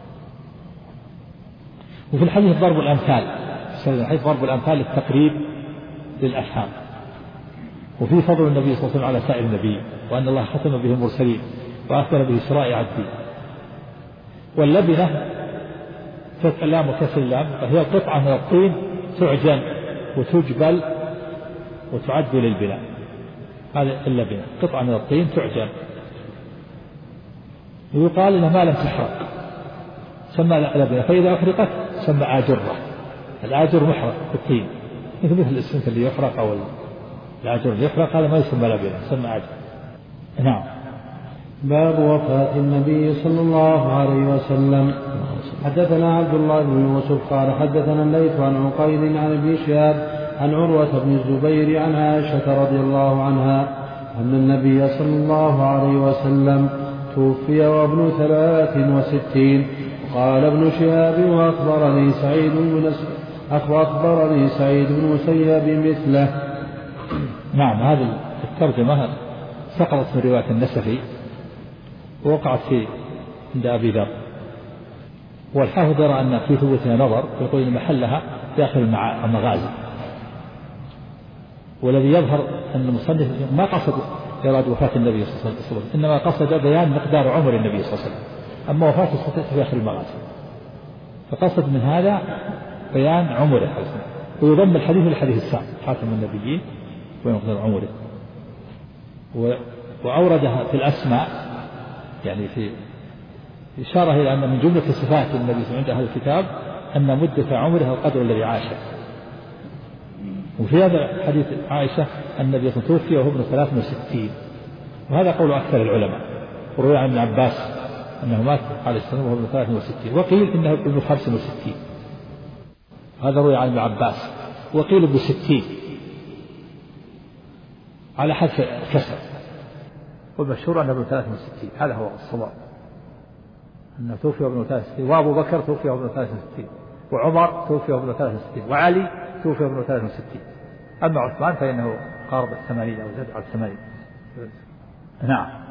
وفي الحديث ضرب الأمثال، الحديث ضرب الأمثال للتقريب للأفهام، وفي فضل النبي صلى الله عليه وسلم على سائر النبي، وأن الله ختم به المرسلين وأكمل به شرائع الدين. واللبنة فتح اللام وكسر اللام فهي قطعة من الطين تعجن وتجبل وتعد للبناء، هذه اللبنة قطعة من الطين تعجن، ويقال إنها ما لم تحرق سمى لبنة، فإذا أحرقت سمى آجرة. الآجر محرق في الطين مثل الإسفنت اللي يحرق أو الآجر اللي يحرق، هذا ما يسمى لبنة، يسمى آجر. نعم. باب وفاة النبي صلى الله عليه وسلم. حدثنا عبد الله بن يوسف قال حدثنا الليث عن عقيل عن ابن شهاب عن عروة بن الزبير عن عائشة رضي الله عنها أن النبي صلى الله عليه وسلم توفي وابن 63. قال ابن شهاب وأخبرني سعيد بن مسيب مثله. نعم. هذه الترجمة سقطت من رواية النسفي ووقعت عند أبي ذر، والحافظ يرى أن في ثبوتها نظر، يقول إن محلها داخل المغازي، والذي يظهر أن المصنف ما قصد إرادة وفاة النبي صلى الله عليه وسلم، إنما قصد بيان مقدار عمر النبي صلى الله عليه وسلم، أما وفاته ستأتي في آخر المغازي، فقصد من هذا بيان عمره، ويضم الحديث للحديث السابق خاتم النبيين ومقدار عمره، وأوردها في الأسماء، يعني في إشارة إلى أن من جملة صفات النبي عند أهل الكتاب أن مدة عمره القدر الذي عاشه، وفي هذا حديث عائشة أن النبي توفي وهو ابن 63، وهذا قول أكثر العلماء. وروي عن ابن عباس أنه مات عليه السلام وهو ابن 63، وقيل إنه ابن 65، هذا روي عن ابن عباس، وقيل ابن 60 على حذف الكسر، والمشهور أنه ابن 63، هذا هو الصواب، أنه توفي وابن 63، وأبو بكر توفي وابن 63، وعمر توفي وابن 63، وعلي توفي وابن 63. أما عثمان فإنه قارب 80 أو زاد على 80. نعم.